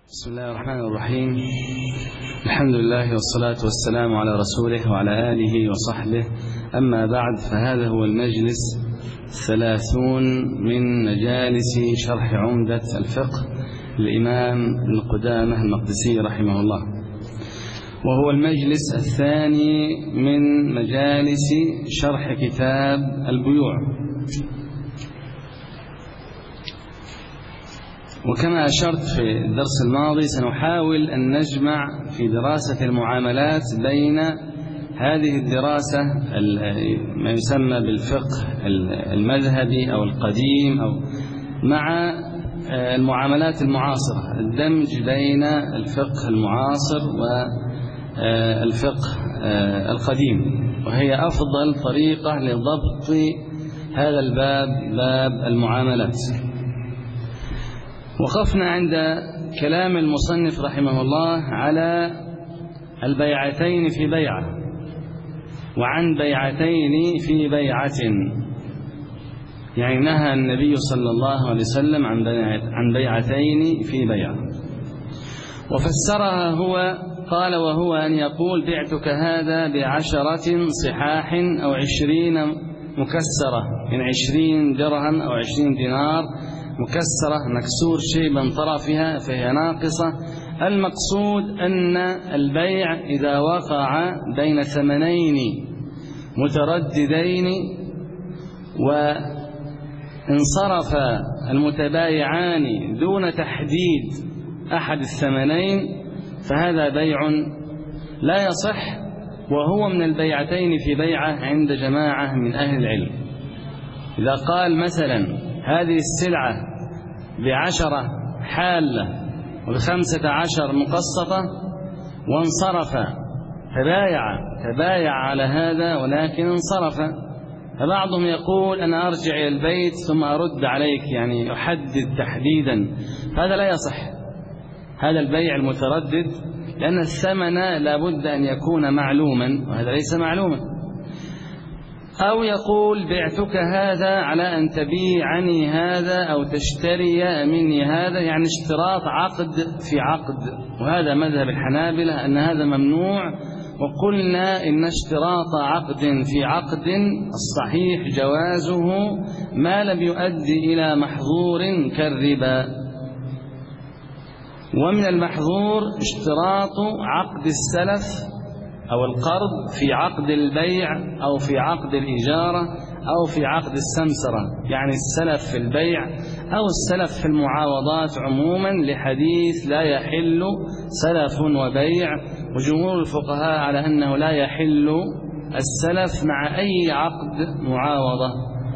بسم الله الرحمن الرحيم. الحمد لله والصلاة والسلام على رسوله وعلى آله وصحبه. أما بعد، فهذا هو المجلس 30 من مجالس شرح عمدة الفقه للإمام ابن قدامة المقدسي رحمه الله، وهو المجلس الثاني من مجالس شرح كتاب البيوع. وكما أشرت في الدرس الماضي، سنحاول أن نجمع في دراسة المعاملات بين هذه الدراسة ما يسمى بالفقه المذهبي أو القديم أو مع المعاملات المعاصرة، الدمج بين الفقه المعاصر والفقه القديم، وهي أفضل طريقة لضبط هذا الباب، باب المعاملات. وقفنا عند كلام المصنف رحمه الله على البيعتين في بيعة، وعن بيعتين في بيعة، يعني نهى النبي صلى الله عليه وسلم عن بيعتين في بيعة، وفسرها هو قال: وهو أن يقول بعتك هذا ب10 صحاح أو 20 مكسرة، يعني 20 درهم أو 20 دينار مكسرة، مكسور شيء من طرفها فهي ناقصة. المقصود أن البيع إذا وقع بين ثمنين مترددين وانصرف المتبايعان دون تحديد أحد الثمنين، فهذا بيع لا يصح، وهو من البيعتين في بيعة عند جماعة من أهل العلم. إذا قال مثلا هذه السلعة ب10 حالة وب15 مقسطة وانصرف، تبايع على هذا ولكن انصرف، فبعضهم يقول أنا أرجع إلى البيت ثم أرد عليك، يعني يحدد تحديدا، هذا لا يصح، هذا البيع المتردد، لأن الثمن لا بد أن يكون معلوما، وهذا ليس معلوما. أو يقول بعتك هذا على أن تبيعني هذا أو تشتري مني هذا، يعني اشتراط عقد في عقد، وهذا مذهب الحنابلة أن هذا ممنوع. وقلنا إن اشتراط عقد في عقد الصحيح جوازه ما لم يؤدي إلى محظور كالربا. ومن المحظور اشتراط عقد السلف أو القرض في عقد البيع أو في عقد الإجارة أو في عقد السمسرة، يعني السلف في البيع أو السلف في المعاوضات عموما، لحديث لا يحل سلف وبيع، وجمهور الفقهاء على أنه لا يحل السلف مع أي عقد معاوضة.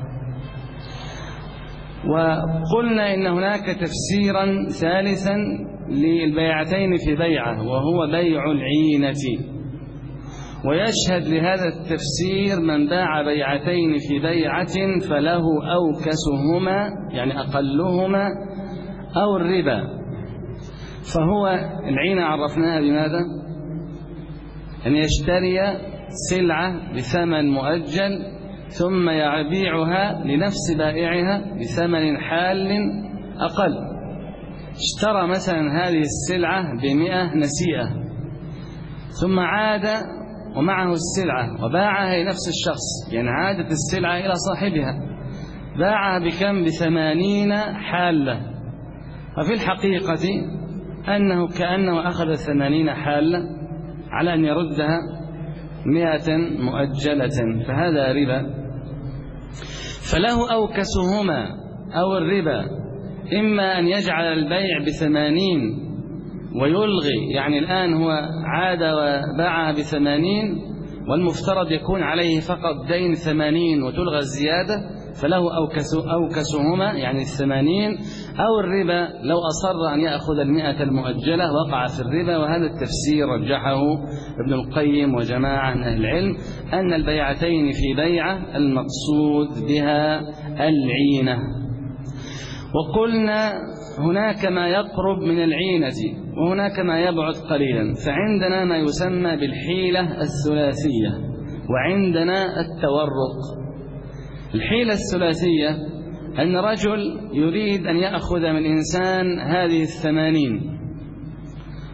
وقلنا إن هناك تفسيرا ثالثا للبيعتين في بيعة، وهو بيع العينة، ويشهد لهذا التفسير من باع بيعتين في بيعة فله أوكسهما، يعني أقلهما، أو الربا. فهو العينة عرفناها بماذا؟ أن يشتري سلعة بثمن مؤجل ثم يبيعها لنفس بائعها بثمن حال أقل. اشترى مثلا هذه السلعة ب100 نسيئة، ثم عاد ومعه السلعة وباعها لنفس الشخص، يعني عادت السلعة إلى صاحبها، باعها بكم؟ ب80 حالة. ففي الحقيقة أنه كأنه أخذ 80 حالة على أن يردها 100 مؤجلة، فهذا ربا. فله أوكسهما أو الربا، إما أن يجعل البيع ب80 ويلغي، يعني الآن هو عاد وباعها ب80 والمفترض يكون عليه فقط دين 80 وتلغى الزيادة، فله أوكسهما يعني 80. أو الربا لو أصر أن يأخذ 100 المؤجلة وقع في الربا، وهذا التفسير رجحه ابن القيم وجماعة من أهل العلم، أن البيعتين في بيعة المقصود بها العينة. وقلنا هناك ما يقرب من العينة وهناك ما يبعد قليلا، فعندنا ما يسمى بالحيلة الثلاثية، وعندنا التورق. الحيلة الثلاثية أن رجل يريد أن يأخذ من إنسان هذه 80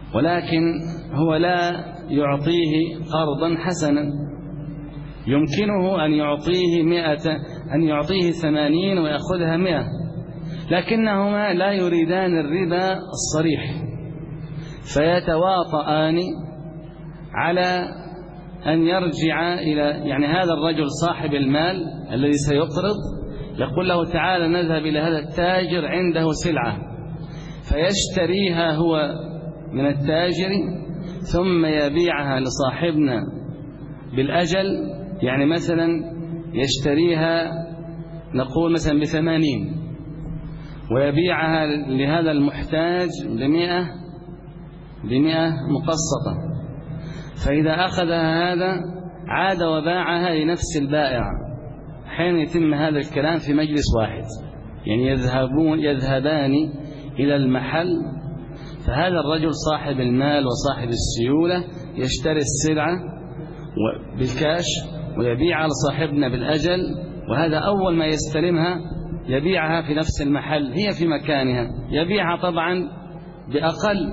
ولكن هو لا يعطيه قرضا حسنا، يمكنه أن يعطيه 80 ويأخذها 100، لكنهما لا يريدان الربا الصريح، فيتواطئان على أن يرجع إلى، يعني هذا الرجل صاحب المال الذي سيقرض يقول له تعالى نذهب إلى هذا التاجر عنده سلعة، فيشتريها هو من التاجر ثم يبيعها لصاحبنا بالأجل، يعني مثلا يشتريها نقول مثلا ب80 ويبيعها لهذا المحتاج ب100 مقسطة، فإذا أخذها هذا عاد وباعها لنفس البائع. حين يتم هذا الكلام في مجلس واحد، يعني يذهبان إلى المحل، فهذا الرجل صاحب المال وصاحب السيولة يشتري السلعة بالكاش ويبيعها لصاحبنا بالأجل، وهذا أول ما يستلمها يبيعها في نفس المحل، هي في مكانها، يبيعها طبعا بأقل.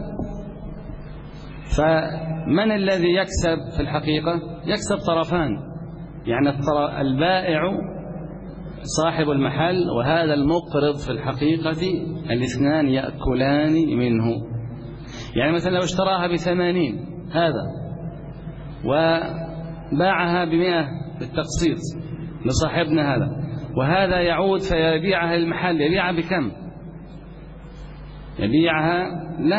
فمن الذي يكسب في الحقيقة؟ يكسب طرفان، يعني البائع صاحب المحل وهذا المقرض في الحقيقة الاثنان يأكلان منه. يعني مثلا لو اشتراها ب80 هذا وباعها ب100 بالتقسيط لصاحبنا هذا، وهذا يعود فيبيعها للمحل، يبيعها بكم؟ يبيعها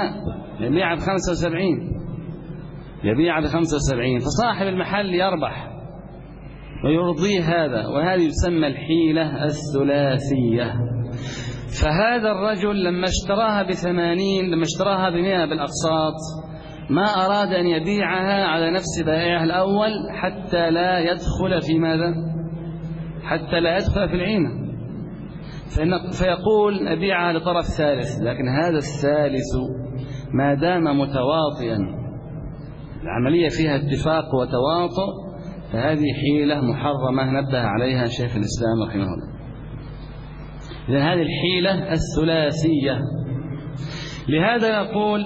ب75، فصاحب المحل يربح ويرضيه هذا، وهذه يسمى الحيلة الثلاثية. فهذا الرجل لما اشتراها ب80، لما اشتراها ب100 بالأقساط، ما أراد أن يبيعها على نفس بائعها الأول حتى لا يدخل في ماذا؟ حتى لا يدخل في العينة، فيقول أبيعها لطرف ثالث، لكن هذا الثالث ما دام متواطئا، العملية فيها اتفاق وتواطؤ، فهذه حيلة محرمة نبه عليها شيخ الإسلام رحمه الله. إذن هذه الحيلة الثلاثية. لهذا يقول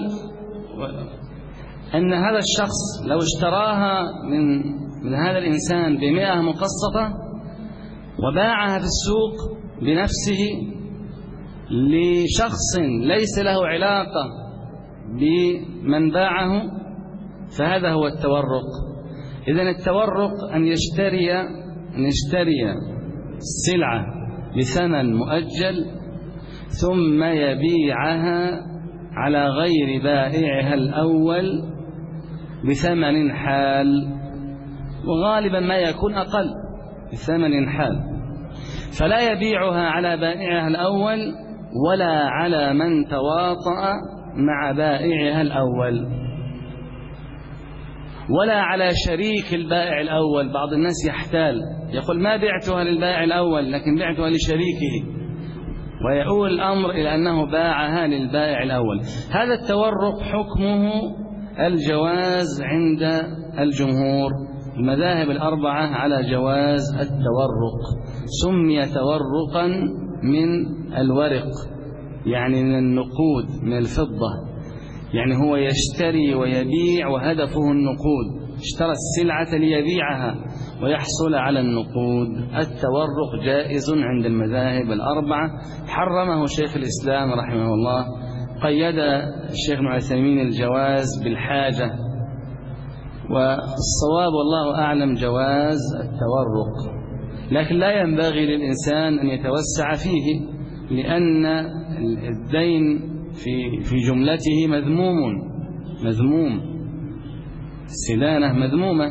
أن هذا الشخص لو اشتراها من هذا الإنسان ب100 مقسطة وباعها في السوق بنفسه لشخص ليس له علاقة بمن باعه، فهذا هو التورق. إذن التورق أن يشتري السلعة بثمن مؤجل ثم يبيعها على غير بائعها الأول بثمن حال، وغالبا ما يكون أقل بثمن حال، فلا يبيعها على بائعها الأول ولا على من تواطأ مع بائعها الأول، ولا على شريك البائع الأول. بعض الناس يحتال يقول ما بعتها للبائع الأول لكن بعتها لشريكه، ويؤول الأمر إلى أنه باعها للبائع الأول. هذا التورق حكمه الجواز عند الجمهور، المذاهب الأربعة على جواز التورق. سمي تورقا من الورق، يعني من النقود، من الفضة، يعني هو يشتري ويبيع وهدفه النقود، اشترى السلعة ليبيعها ويحصل على النقود. التورق جائز عند المذاهب الأربعة، حرمه شيخ الإسلام رحمه الله، قيد الشيخ ابن عثيمين الجواز بالحاجة، والصواب والله أعلم جواز التورق، لكن لا ينبغي للإنسان أن يتوسع فيه، لأن الدين في جملته مذموم، السدانة مذمومة.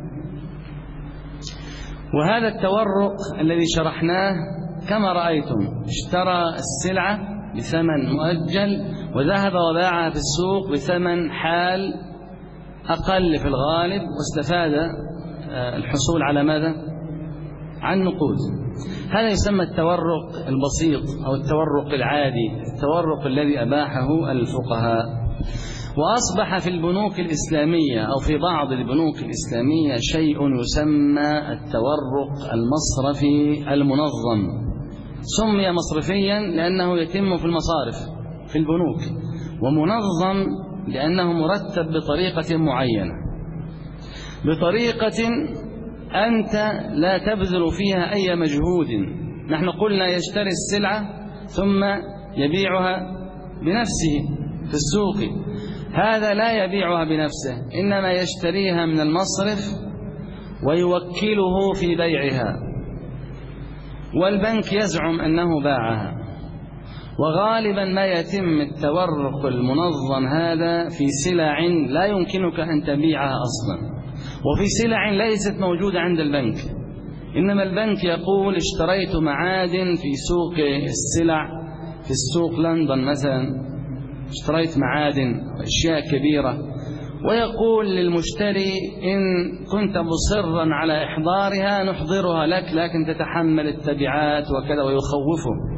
وهذا التورق الذي شرحناه كما رأيتم، اشترى السلعة بثمن مؤجل وذهب وباعها في السوق بثمن حال أقل في الغالب، واستفاد الحصول على ماذا؟ عن نقود. هذا يسمى التورق البسيط أو التورق العادي، التورق الذي أباحه الفقهاء. وأصبح في البنوك الإسلامية أو في بعض البنوك الإسلامية شيء يسمى التورق المصرفي المنظم. سمي مصرفيا لأنه يتم في المصارف في البنوك، ومنظم لأنه مرتب بطريقة معينة، بطريقة أنت لا تبذل فيها أي مجهود. نحن قلنا يشتري السلعة ثم يبيعها بنفسه في السوق، هذا لا يبيعها بنفسه، إنما يشتريها من المصرف ويوكله في بيعها، والبنك يزعم أنه باعها. وغالبا ما يتم التورق المنظم هذا في سلع لا يمكنك أن تبيعها أصلا، وفي سلع ليست موجودة عند البنك، إنما البنك يقول اشتريت معادن في سوق السلع في السوق لندن مثلا، اشتريت معادن أشياء كبيرة، ويقول للمشتري إن كنت مصرا على إحضارها نحضرها لك، لكن تتحمل التبعات وكذا، ويخوفه.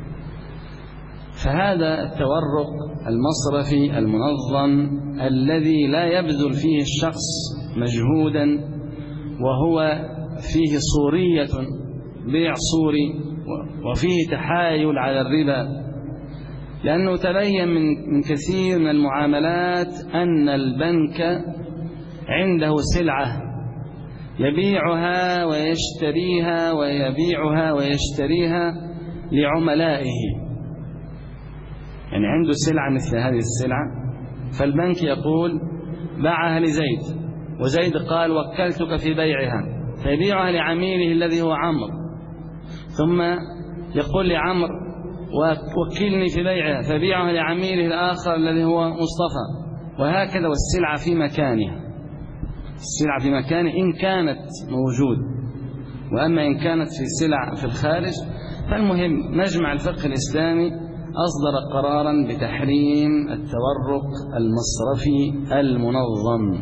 فهذا التورق المصرفي المنظم الذي لا يبذل فيه الشخص مجهودا، وهو فيه صورية، بيع صوري، وفيه تحايل على الربا، لأنه تبين من كثير من المعاملات أن البنك عنده سلعة يبيعها ويشتريها ويبيعها ويشتريها لعملائه، يعني عنده سلعة مثل هذه السلعة، فالبنك يقول باعها لزيد، وزيد قال وكلتك في بيعها، فيبيعها لعميله الذي هو عمرو، ثم يقول لعمرو وكلني في بيعها، فبيعها لعميله الآخر الذي هو مصطفى، وهكذا. والسلعة في مكانها، السلعة في مكانها إن كانت موجود، وأما إن كانت في سلع في الخارج. فالمهم مجمع الفقه الإسلامي أصدر قرارا بتحريم التورق المصرفي المنظم،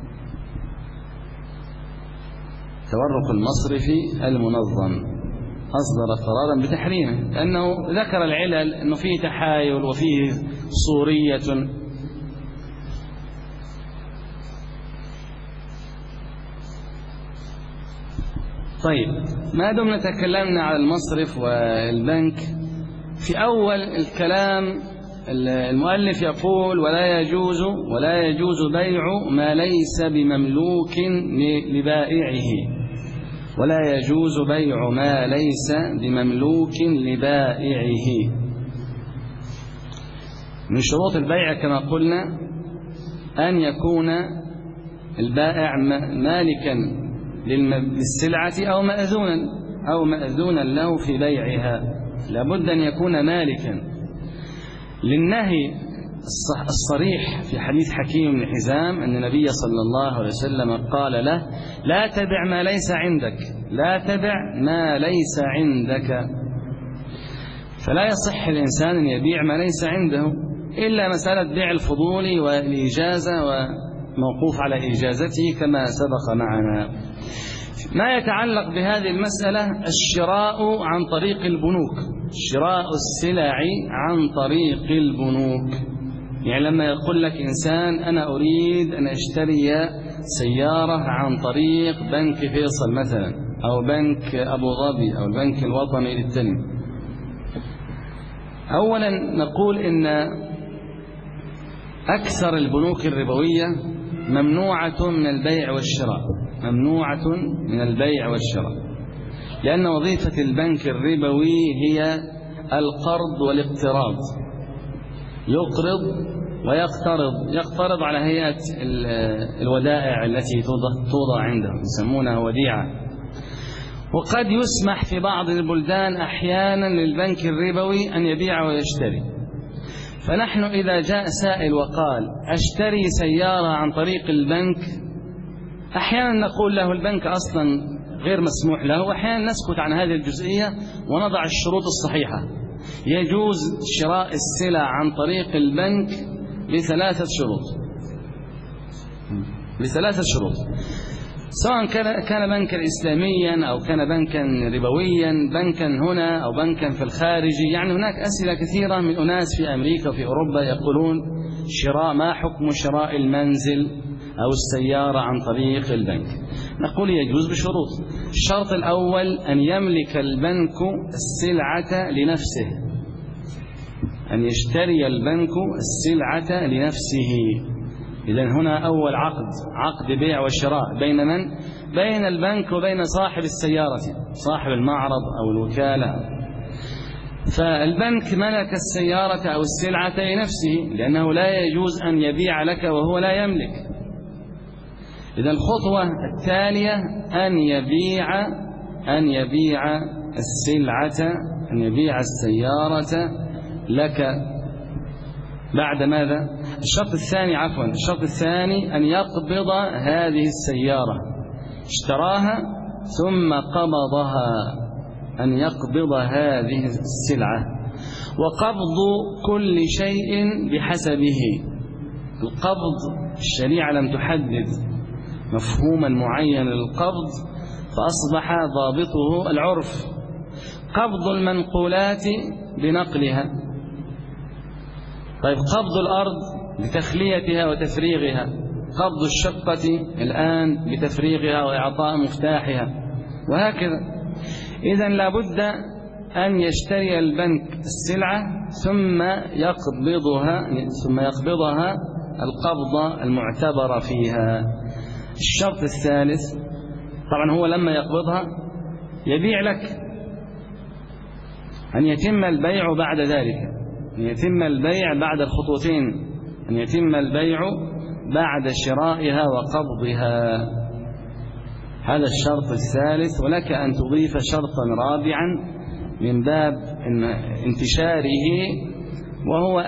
التورق المصرفي المنظم أصدر قرارا بتحريمه، لأنه ذكر العلل أنه فيه تحايل وفيه صورية. طيب، ما دمنا تكلمنا على المصرف والبنك، في أول الكلام المؤلف يقول ولا يجوز بيع ما ليس بمملوك لبائعه، ولا يجوز بيع ما ليس بمملوك لبائعه. من شروط البيع كما قلنا أن يكون البائع مالكا للسلعة أو مأذونا له في بيعها، لابد أن يكون مالكا. للنهي الصريح في حديث حكيم بن حزام أن النبي صلى الله عليه وسلم قال له لا تبع ما ليس عندك، لا تبع ما ليس عندك. فلا يصح الإنسان أن يبيع ما ليس عنده، إلا مسألة بيع الفضول والإجازة وموقوف على إجازته كما سبق معنا. ما يتعلق بهذه المسألة الشراء عن طريق البنوك، شراء السلع عن طريق البنوك. يعني لما يقول لك إنسان أنا أريد أن أشتري سيارة عن طريق بنك فيصل مثلا، أو بنك أبو ظبي، أو البنك الوطني للتنمية، أولا نقول إن أكثر البنوك الربوية ممنوعة من البيع والشراء، ممنوعة من البيع والشراء، لأن وظيفة البنك الربوي هي القرض والاقتراض، يقرض يقترض على هيئة الودائع التي توضع عنده، يسمونها وديعة. وقد يسمح في بعض البلدان أحيانا للبنك الربوي أن يبيع ويشتري. فنحن إذا جاء سائل وقال أشتري سيارة عن طريق البنك، أحيانا نقول له البنك أصلا غير مسموح له، وأحيانا نسكت عن هذه الجزئية ونضع الشروط الصحيحة. يجوز شراء السلع عن طريق البنك بثلاثة شروط، سواء كان بنكا إسلاميا أو كان بنكا ربويا، بنكا هنا أو بنكا في الخارج. يعني هناك أسئلة كثيرة من أناس في أمريكا وفي أوروبا يقولون ما حكم شراء المنزل أو السيارة عن طريق البنك؟ نقول يجوز بشروط. الشرط الأول أن يملك البنك السلعة لنفسه، أن يشتري البنك السلعة لنفسه. إذن هنا أول عقد بيع وشراء بين من؟ بين البنك وبين صاحب السيارة، صاحب المعرض أو الوكالة. فالبنك ملك السيارة أو السلعة لنفسه، لأنه لا يجوز أن يبيع لك وهو لا يملك. إذا الخطوة التالية أن يبيع السلعة، أن يبيع السيارة لك. بعد ماذا؟ الشرط الثاني أن يقبض هذه السيارة، اشتراها ثم قبضها، أن يقبض هذه السلعة. وقبض كل شيء بحسبه. القبض الشريعة لم تحدد مفهوما معينا للقبض، فأصبح ضابطه العرف. قبض المنقولات بنقلها. طيب قبض الأرض بتخليتها وتفريغها، قبض الشقة الآن بتفريغها وإعطاء مفتاحها، وهكذا. إذن لابد أن يشتري البنك السلعة ثم يقبضها القبضة المعتبرة فيها. الشرط الثالث، طبعا هو لما يقبضها يبيع لك، أن يتم البيع بعد ذلك، أن يتم البيع بعد الخطوتين، أن يتم البيع بعد شرائها وقبضها. هذا الشرط الثالث. ولك أن تضيف شرطا رابعا من باب انتشاره، وهو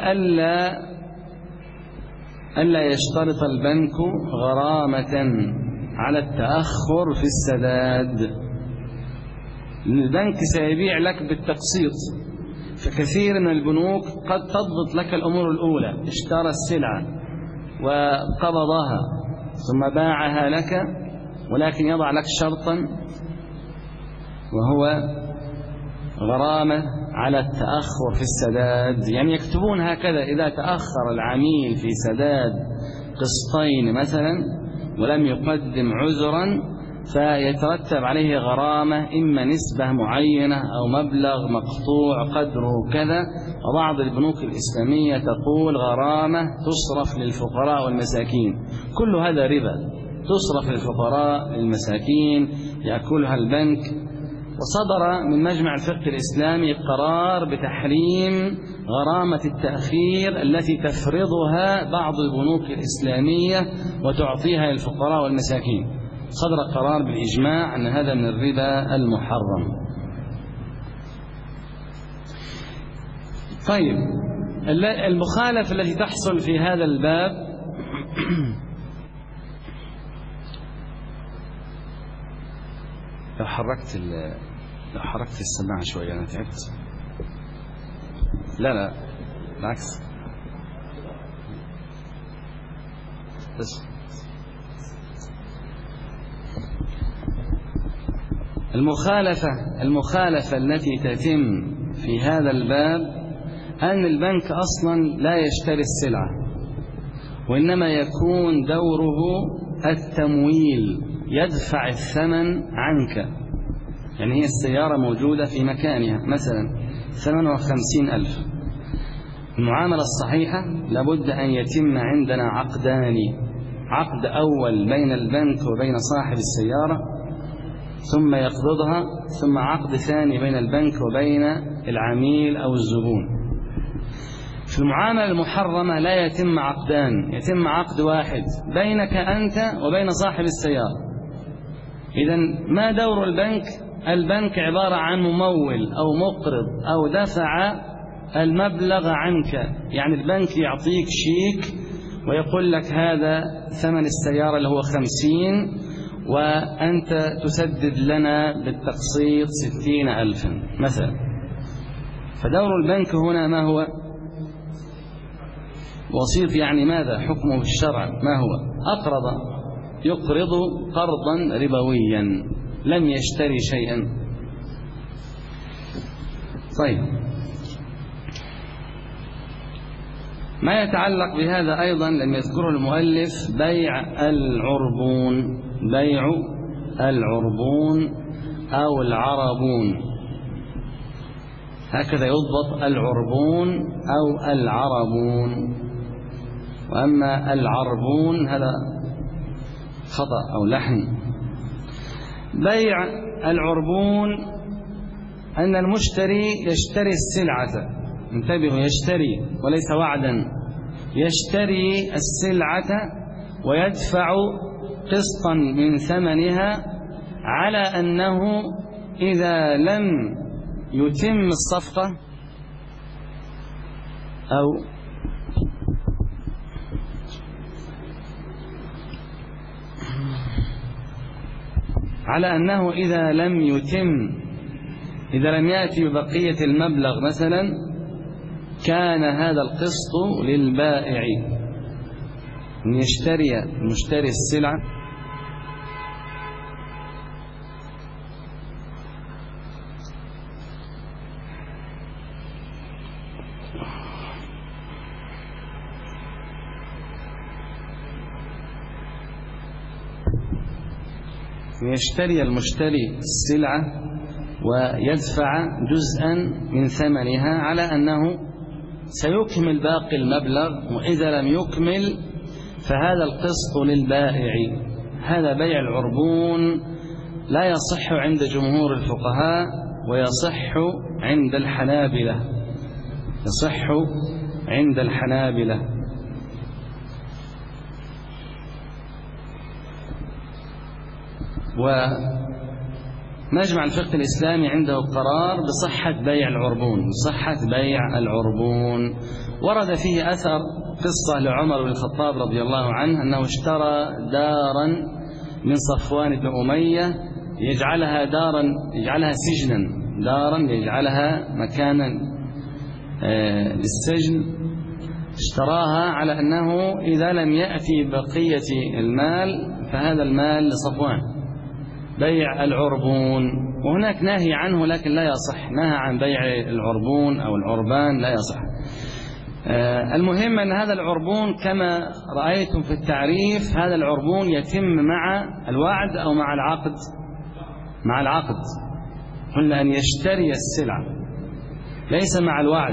ألا يشترط البنك غرامة على التأخر في السداد. البنك سيبيع لك بالتقسيط، فكثير من البنوك قد تضبط لك الأمور الأولى، اشترى السلعة وقبضها ثم باعها لك، ولكن يضع لك شرطا وهو غرامة على التأخر في السداد. يعني يكتبون هكذا: إذا تأخر العميل في سداد قسطين مثلا ولم يقدم عذرا فيترتب عليه غرامة، إما نسبة معينة أو مبلغ مقطوع قدره كذا. وبعض البنوك الإسلامية تقول غرامة تصرف للفقراء والمساكين. كل هذا ربا، تصرف للفقراء للمساكين يأكلها البنك. وصدر من مجمع الفقه الإسلامي قرار بتحريم غرامة التأخير التي تفرضها بعض البنوك الإسلامية وتعطيها للفقراء والمساكين. صدر قرار بالإجماع أن هذا من الربا المحرم. طيب، المخالفة التي تحصل في هذا الباب لو حركت السماعة شوية أنا تعبت. لا بالعكس، بس المخالفة التي تتم في هذا الباب أن البنك أصلا لا يشتري السلعة، وإنما يكون دوره التمويل، يدفع الثمن عنك. يعني هي السيارة موجودة في مكانها مثلا 58,000. المعاملة الصحيحة لابد أن يتم عندنا عقدان: عقد أول بين البنك وبين صاحب السيارة ثم يقبضها، ثم عقد ثاني بين البنك وبين العميل أو الزبون. في المعاملة المحرمة لا يتم عقدان، يتم عقد واحد بينك أنت وبين صاحب السيارة. إذن ما دور البنك؟ البنك عبارة عن ممول أو مقرض أو دفع المبلغ عنك. يعني البنك يعطيك شيك ويقول لك هذا ثمن السيارة اللي هو 50، وأنت تسدد لنا بالتقسيط 60,000 مثلا. فدور البنك هنا ما هو؟ وسيط. يعني ماذا حكمه في الشرع؟ ما هو؟ يقرض قرضا ربويا، لم يشتري شيئا. طيب، ما يتعلق بهذا أيضا لم يذكره المؤلف: بيع العربون أو العربون. هكذا يضبط العربون أو العربون. وأما العربون هذا خطأ أو لحن. بيع العربون أن المشتري يشتري السلعة، انتبهوا، يشتري وليس وعدا، يشتري السلعة ويدفع قسطا من ثمنها على أنه إذا لم يتم الصفقة أو على أنه إذا لم يأتي ببقية المبلغ مثلا كان هذا القسط للبائع، أن يشتري المشتري السلعة السلعة ويدفع جزءا من ثمنها على أنه سيكمل باقي المبلغ، وإذا لم يكمل فهذا القسط للبائع. هذا بيع العربون لا يصح عند جمهور الفقهاء ويصح عند الحنابلة، يصح عند الحنابلة. ومجمع الفقه الإسلامي عنده قرار بصحة بيع العربون، بصحة بيع العربون. ورد فيه أثر قصة لعمر بن الخطاب رضي الله عنه أنه اشترى دارا من صفوان بن أمية يجعلها سجنا، دارا يجعلها مكانا للسجن، اشتراها على أنه إذا لم يأتي بقية المال فهذا المال لصفوان، بيع العربون. وهناك نهي عنه لكن لا يصح، نهى عن بيع العربون أو العربان لا يصح. المهم أن هذا العربون كما رأيتم في التعريف، هذا العربون يتم مع الوعد أو مع العقد؟ مع العقد. قلنا أن يشتري السلعة ليس مع الوعد،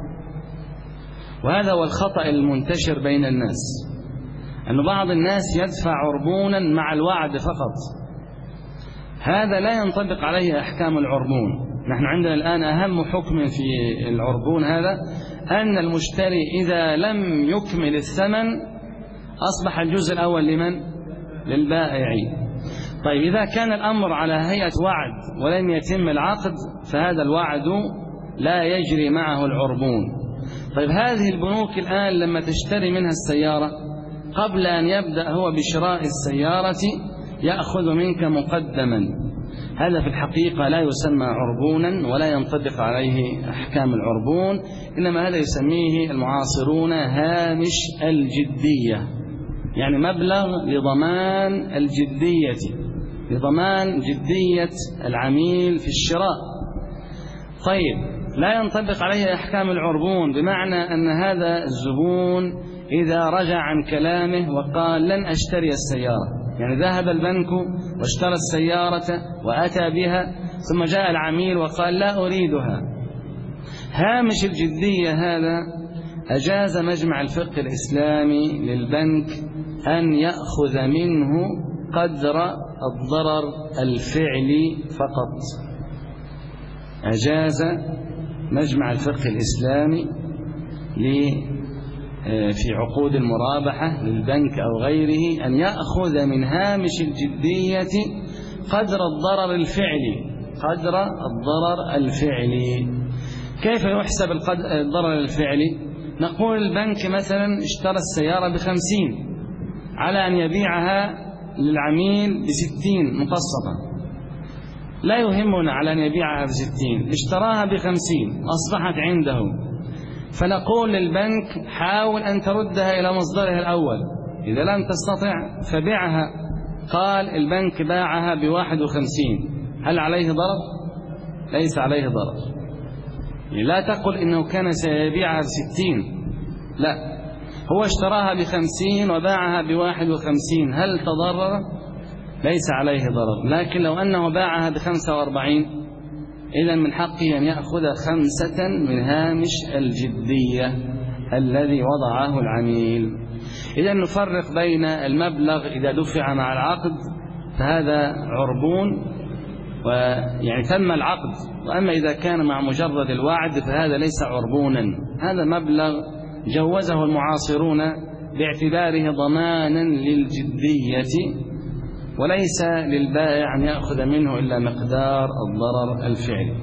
وهذا هو الخطأ المنتشر بين الناس، أن بعض الناس يدفع عربونا مع الوعد فقط، هذا لا ينطبق عليه أحكام العربون. نحن عندنا الآن أهم حكم في العربون هذا أن المشتري إذا لم يكمل الثمن أصبح الجزء الأول لمن؟ للبائع. طيب إذا كان الأمر على هيئة وعد ولم يتم العقد فهذا الوعد لا يجري معه العربون. طيب هذه البنوك الآن لما تشتري منها السيارة قبل أن يبدأ هو بشراء السيارة يأخذ منك مقدما، هذا في الحقيقة لا يسمى عربونا ولا ينطبق عليه أحكام العربون، إنما هذا يسميه المعاصرون هامش الجدية، يعني مبلغ لضمان الجدية، لضمان جدية العميل في الشراء. طيب لا ينطبق عليه أحكام العربون، بمعنى أن هذا الزبون إذا رجع عن كلامه وقال لن أشتري السيارة، يعني ذهب البنك واشترى السيارة وأتى بها ثم جاء العميل وقال لا أريدها، هامش الجدية هذا أجاز مجمع الفقه الإسلامي للبنك أن يأخذ منه قدر الضرر الفعلي فقط. أجاز مجمع الفقه الإسلامي في عقود المرابحة للبنك أو غيره أن يأخذ من هامش الجدية قدر الضرر الفعلي، قدر الضرر الفعلي. كيف يحسب الضرر الفعلي؟ نقول البنك مثلا اشترى السيارة ب50 على أن يبيعها للعميل ب60 مقسطة، لا يهمنا على أن يبيعها ب60، اشتراها ب50 أصبحت عنده، فنقول للبنك حاول أن تردها إلى مصدرها الأول، إذا لم تستطع فبيعها. قال البنك باعها ب51، هل عليه ضرر؟ ليس عليه ضرر. لا تقل إنه كان سيبيعها ب60، لا، هو اشتراها ب50 وباعها ب51، هل تضرر؟ ليس عليه ضرر. لكن لو أنه باعها ب45 إذن من حقه أن يأخذ 5 من هامش الجدية الذي وضعه العميل. إذن نفرق بين المبلغ إذا دفع مع العقد فهذا عربون ويعني تم العقد، وأما إذا كان مع مجرد الوعد فهذا ليس عربونا، هذا مبلغ جوزه المعاصرون باعتباره ضمانا للجدية، وليس للبائع أن يأخذ منه إلا مقدار الضرر الفعلي.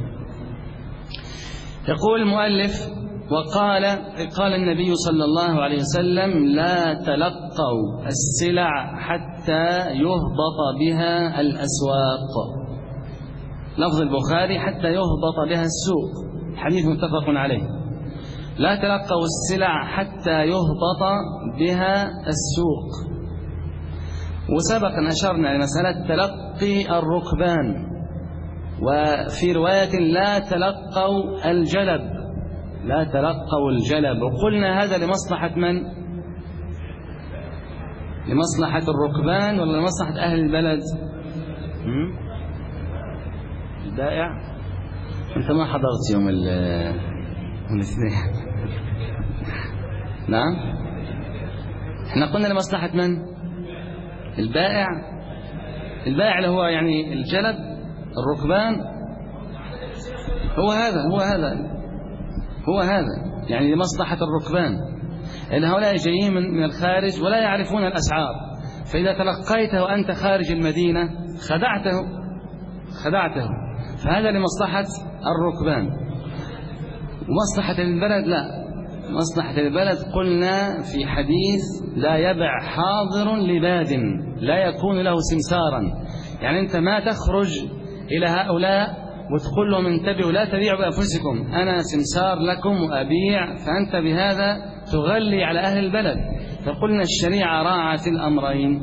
يقول المؤلف: قال النبي صلى الله عليه وسلم: لا تلقوا السلع حتى يهبط بها الأسواق. لفظ البخاري: حتى يهبط بها السوق، حديث متفق عليه. لا تلقوا السلع حتى يهبط بها السوق. وسبق أن أشرنا لمسألة تلقي الركبان، وفي رواية لا تلقوا الجلب، لا تلقوا الجلب، وقلنا هذا لمصلحة من؟ لمصلحة الركبان ولا لمصلحة أهل البلد؟ البائع؟ أنت ما حضرت يوم الاثنين. نعم، احنا قلنا لمصلحة من؟ البائع. البائع اللي هو يعني الجلب، الركبان، هو هذا يعني لمصلحة الركبان، لأن هؤلاء جايين من الخارج ولا يعرفون الأسعار، فإذا تلقيته وأنت خارج المدينة خدعته، فهذا لمصلحة الركبان. ومصلحة البلد لا، مصلحة البلد قلنا في حديث: لا يبع حاضر لباد، لا يكون له سمسارا. يعني أنت ما تخرج إلى هؤلاء وتقول لهم: انتبهوا لا تبيعوا بأنفسكم، أنا سمسار لكم وأبيع، فأنت بهذا تغلي على أهل البلد. فقلنا الشريعة راعت الأمرين.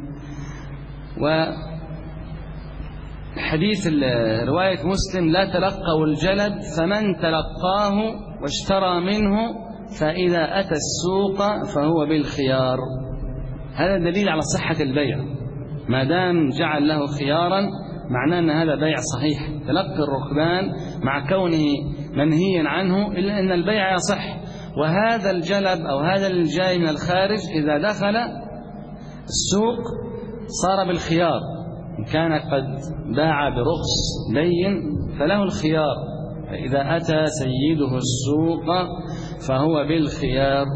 وحديث رواية مسلم: لا تلقوا الجلب، فمن تلقاه واشترى منه فإذا أتى السوق فهو بالخيار. هذا دليل على صحة البيع، ما دام جعل له خيارا معناه أن هذا بيع صحيح. تلقي الركبان مع كونه منهيا عنه إلا أن البيع يصح. وهذا الجلب أو هذا الجاي من الخارج إذا دخل السوق صار بالخيار، إن كان قد باع برخص لين فله الخيار، فإذا أتى سيده السوق فهو بالخيار.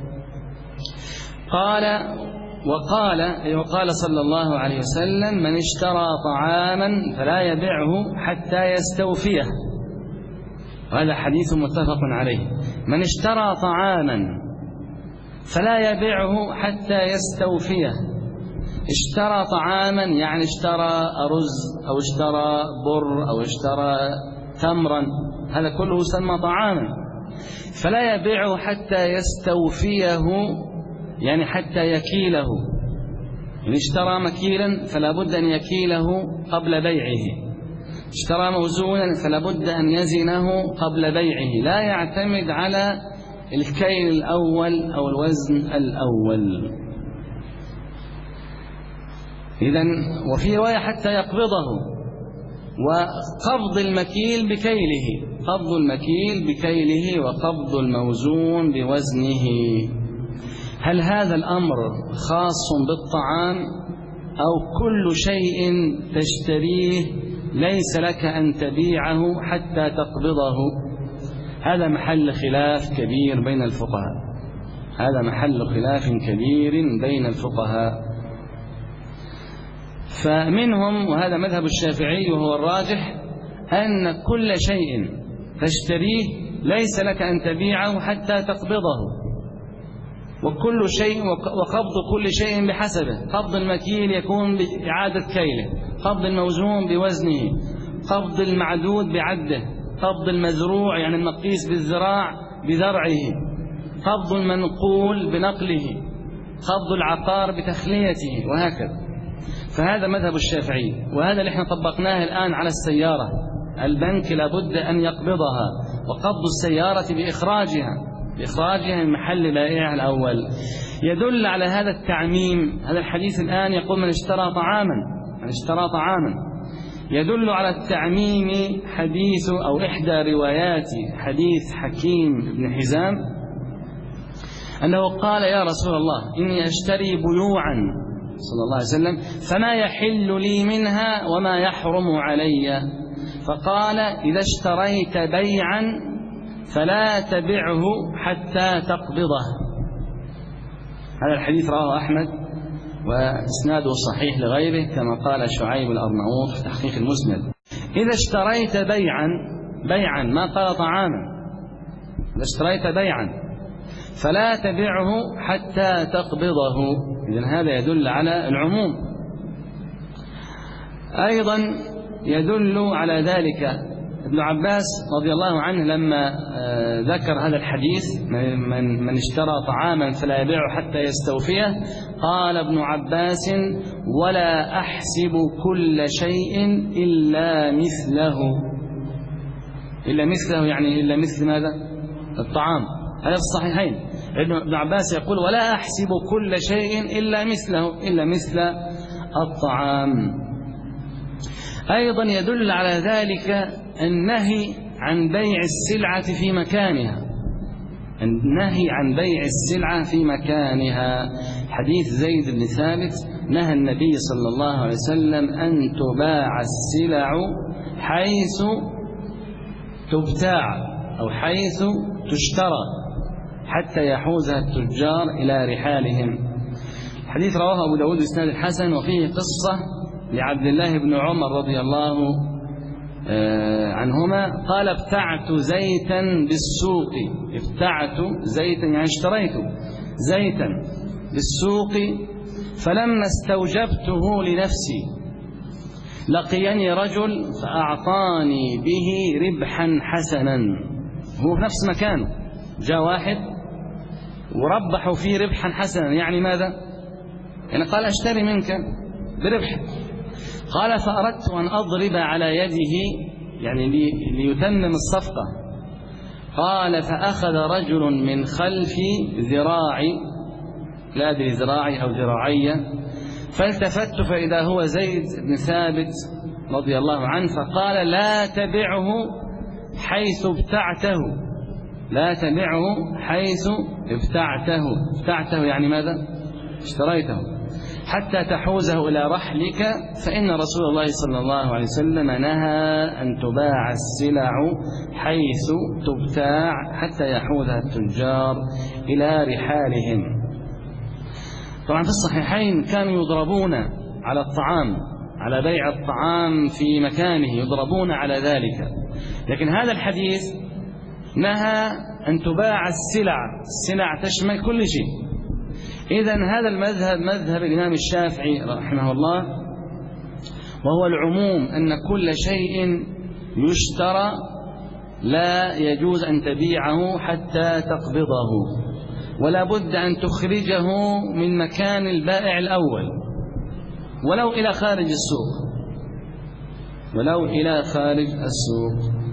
وقال صلى الله عليه وسلم: من اشترى طعاما فلا يبيعه حتى يستوفيه. وهذا حديث متفق عليه. من اشترى طعاما فلا يبيعه حتى يستوفيه. اشترى طعاما يعني اشترى أرز أو اشترى بر أو اشترى تمرا، هذا كله يسمى طعاما. فلا يبيعه حتى يستوفيه، يعني حتى يكيله. إن اشترى مكيلا فلا بد أن يكيله قبل بيعه، اشترى موزونا فلا بد أن يزنه قبل بيعه، لا يعتمد على الكيل الأول أو الوزن الأول. إذن وفي رواية حتى يقبضه. وقبض المكيل بكيله، قبض المكيل بكيله وقبض الموزون بوزنه. هل هذا الأمر خاص بالطعام أو كل شيء تشتريه ليس لك أن تبيعه حتى تقبضه؟ هذا محل خلاف كبير بين الفقهاء، هذا محل خلاف كبير بين الفقهاء. فمنهم، وهذا مذهب الشافعي وهو الراجح، أن كل شيء تشتريه ليس لك أن تبيعه حتى تقبضه، وكل شيء وقبض كل شيء بحسبه. قبض المكيل يكون بإعادة كيله، قبض الموزون بوزنه، قبض المعدود بعده، قبض المزروع يعني المقيس بالذراع بذرعه، قبض المنقول بنقله، قبض العقار بتخليته، وهكذا. فهذا مذهب الشافعي، وهذا اللي احنا طبقناه الآن على السيارة. البنك لابد أن يقبضها، وقبض السيارة بإخراجها من محل بائعها الأول. يدل على هذا التعميم. هذا الحديث الآن يقول: من اشترى طعاما يدل على التعميم حديث أو إحدى روايات حديث حكيم بن حزام أنه قال: يا رسول الله إني أشتري بيوعا صلى الله عليه وسلم فما يحل لي منها وما يحرم علي. فقال: إذا اشتريت بيعا فلا تبعه حتى تقبضه. هذا الحديث رواه أحمد وإسناده صحيح لغيره كما قال شعيب الأرناؤوط في تحقيق المسند. إذا اشتريت بيعا ما قال طعاما، إذا اشتريت بيعا فلا تبعه حتى تقبضه. إذن هذا يدل على العموم. أيضا يدل على ذلك ابن عباس رضي الله عنه لما ذكر هذا الحديث: من اشترى طعاما فلا يبيعه حتى يستوفيه، قال ابن عباس: ولا أحسب كل شيء إلا مثله. إلا مثله يعني إلا مثل ماذا؟ الطعام. هذا في الصحيحين. ابن عباس يقول: ولا أحسب كل شيء إلا مثله، إلا مثل الطعام. أيضا يدل على ذلك النهي عن بيع السلعة في مكانها، النهي عن بيع السلعة في مكانها. حديث زيد بن ثابت: نهى النبي صلى الله عليه وسلم أن تباع السلع حيث تبتاع أو حيث تشترى حتى يحوزها التجار إلى رحالهم. حديث رواه أبو داود بإسناد الحسن، وفيه قصة لعبد الله بن عمر رضي الله عنهما قال: ابتعت زيتا بالسوق. ابتعت زيتا يعني اشتريت زيتا بالسوق فلما استوجبته لنفسي لقيني رجل فأعطاني به ربحا حسنا. هو في نفس مكانه جاء واحد وربحوا فيه ربحا حسنا، يعني ماذا؟ يعني قال: اشتري منك بربح. قال: فأردت أن أضرب على يده يعني ليتمم الصفقة. قال: فأخذ رجل من خلفي ذراعي، لا أدري ذراعي أو ذراعي، فالتفت فإذا هو زيد بن ثابت رضي الله عنه، فقال: لا تبعه حيث ابتعته، لا تبعه حيث ابتعته. ابتعته يعني ماذا؟ اشتريته، حتى تحوزه إلى رحلك، فإن رسول الله صلى الله عليه وسلم نهى أن تباع السلع حيث تبتاع حتى يحوزها التجار إلى رحالهم. طبعا في الصحيحين كانوا يضربون على الطعام، على بيع الطعام في مكانه، يضربون على ذلك. لكن هذا الحديث نهى أن تباع السلع، السلع تشمل كل شيء. إذن هذا المذهب مذهب الإمام الشافعي رحمه الله، وهو العموم، أن كل شيء يشترى لا يجوز أن تبيعه حتى تقبضه، ولا بد أن تخرجه من مكان البائع الأول ولو إلى خارج السوق، ولو إلى خارج السوق.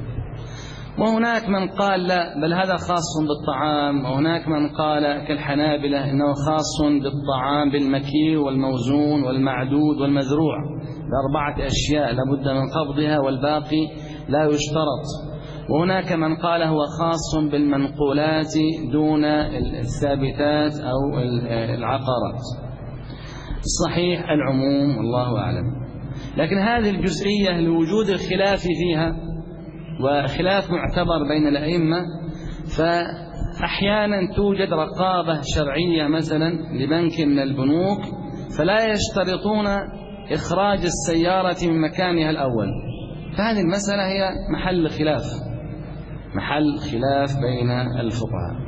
وهناك من قال لا، بل هذا خاص بالطعام، وهناك من قال كالحنابلة إنه خاص بالطعام بالمكيل والموزون والمعدود والمزروع، بأربعة أشياء لابد من قبضها والباقي لا يشترط. وهناك من قال هو خاص بالمنقولات دون الثابتات أو العقارات. الصحيح العموم والله أعلم. لكن هذه الجزئية لوجود الخلاف فيها وخلاف معتبر بين الأئمة، فأحيانا توجد رقابة شرعية مثلا لبنك من البنوك فلا يشترطون إخراج السيارة من مكانها الأول، فهذه المسألة هي محل خلاف بين الفقهاء.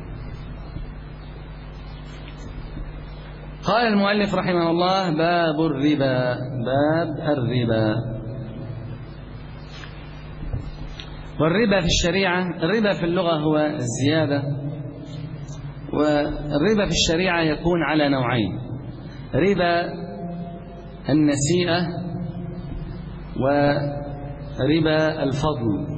قال المؤلف رحمه الله: باب الربا. باب الربا. والربا في الشريعة، الربا في اللغة هو الزيادة، والربا في الشريعة يكون على نوعين: ربا النسيئة وربا الفضل.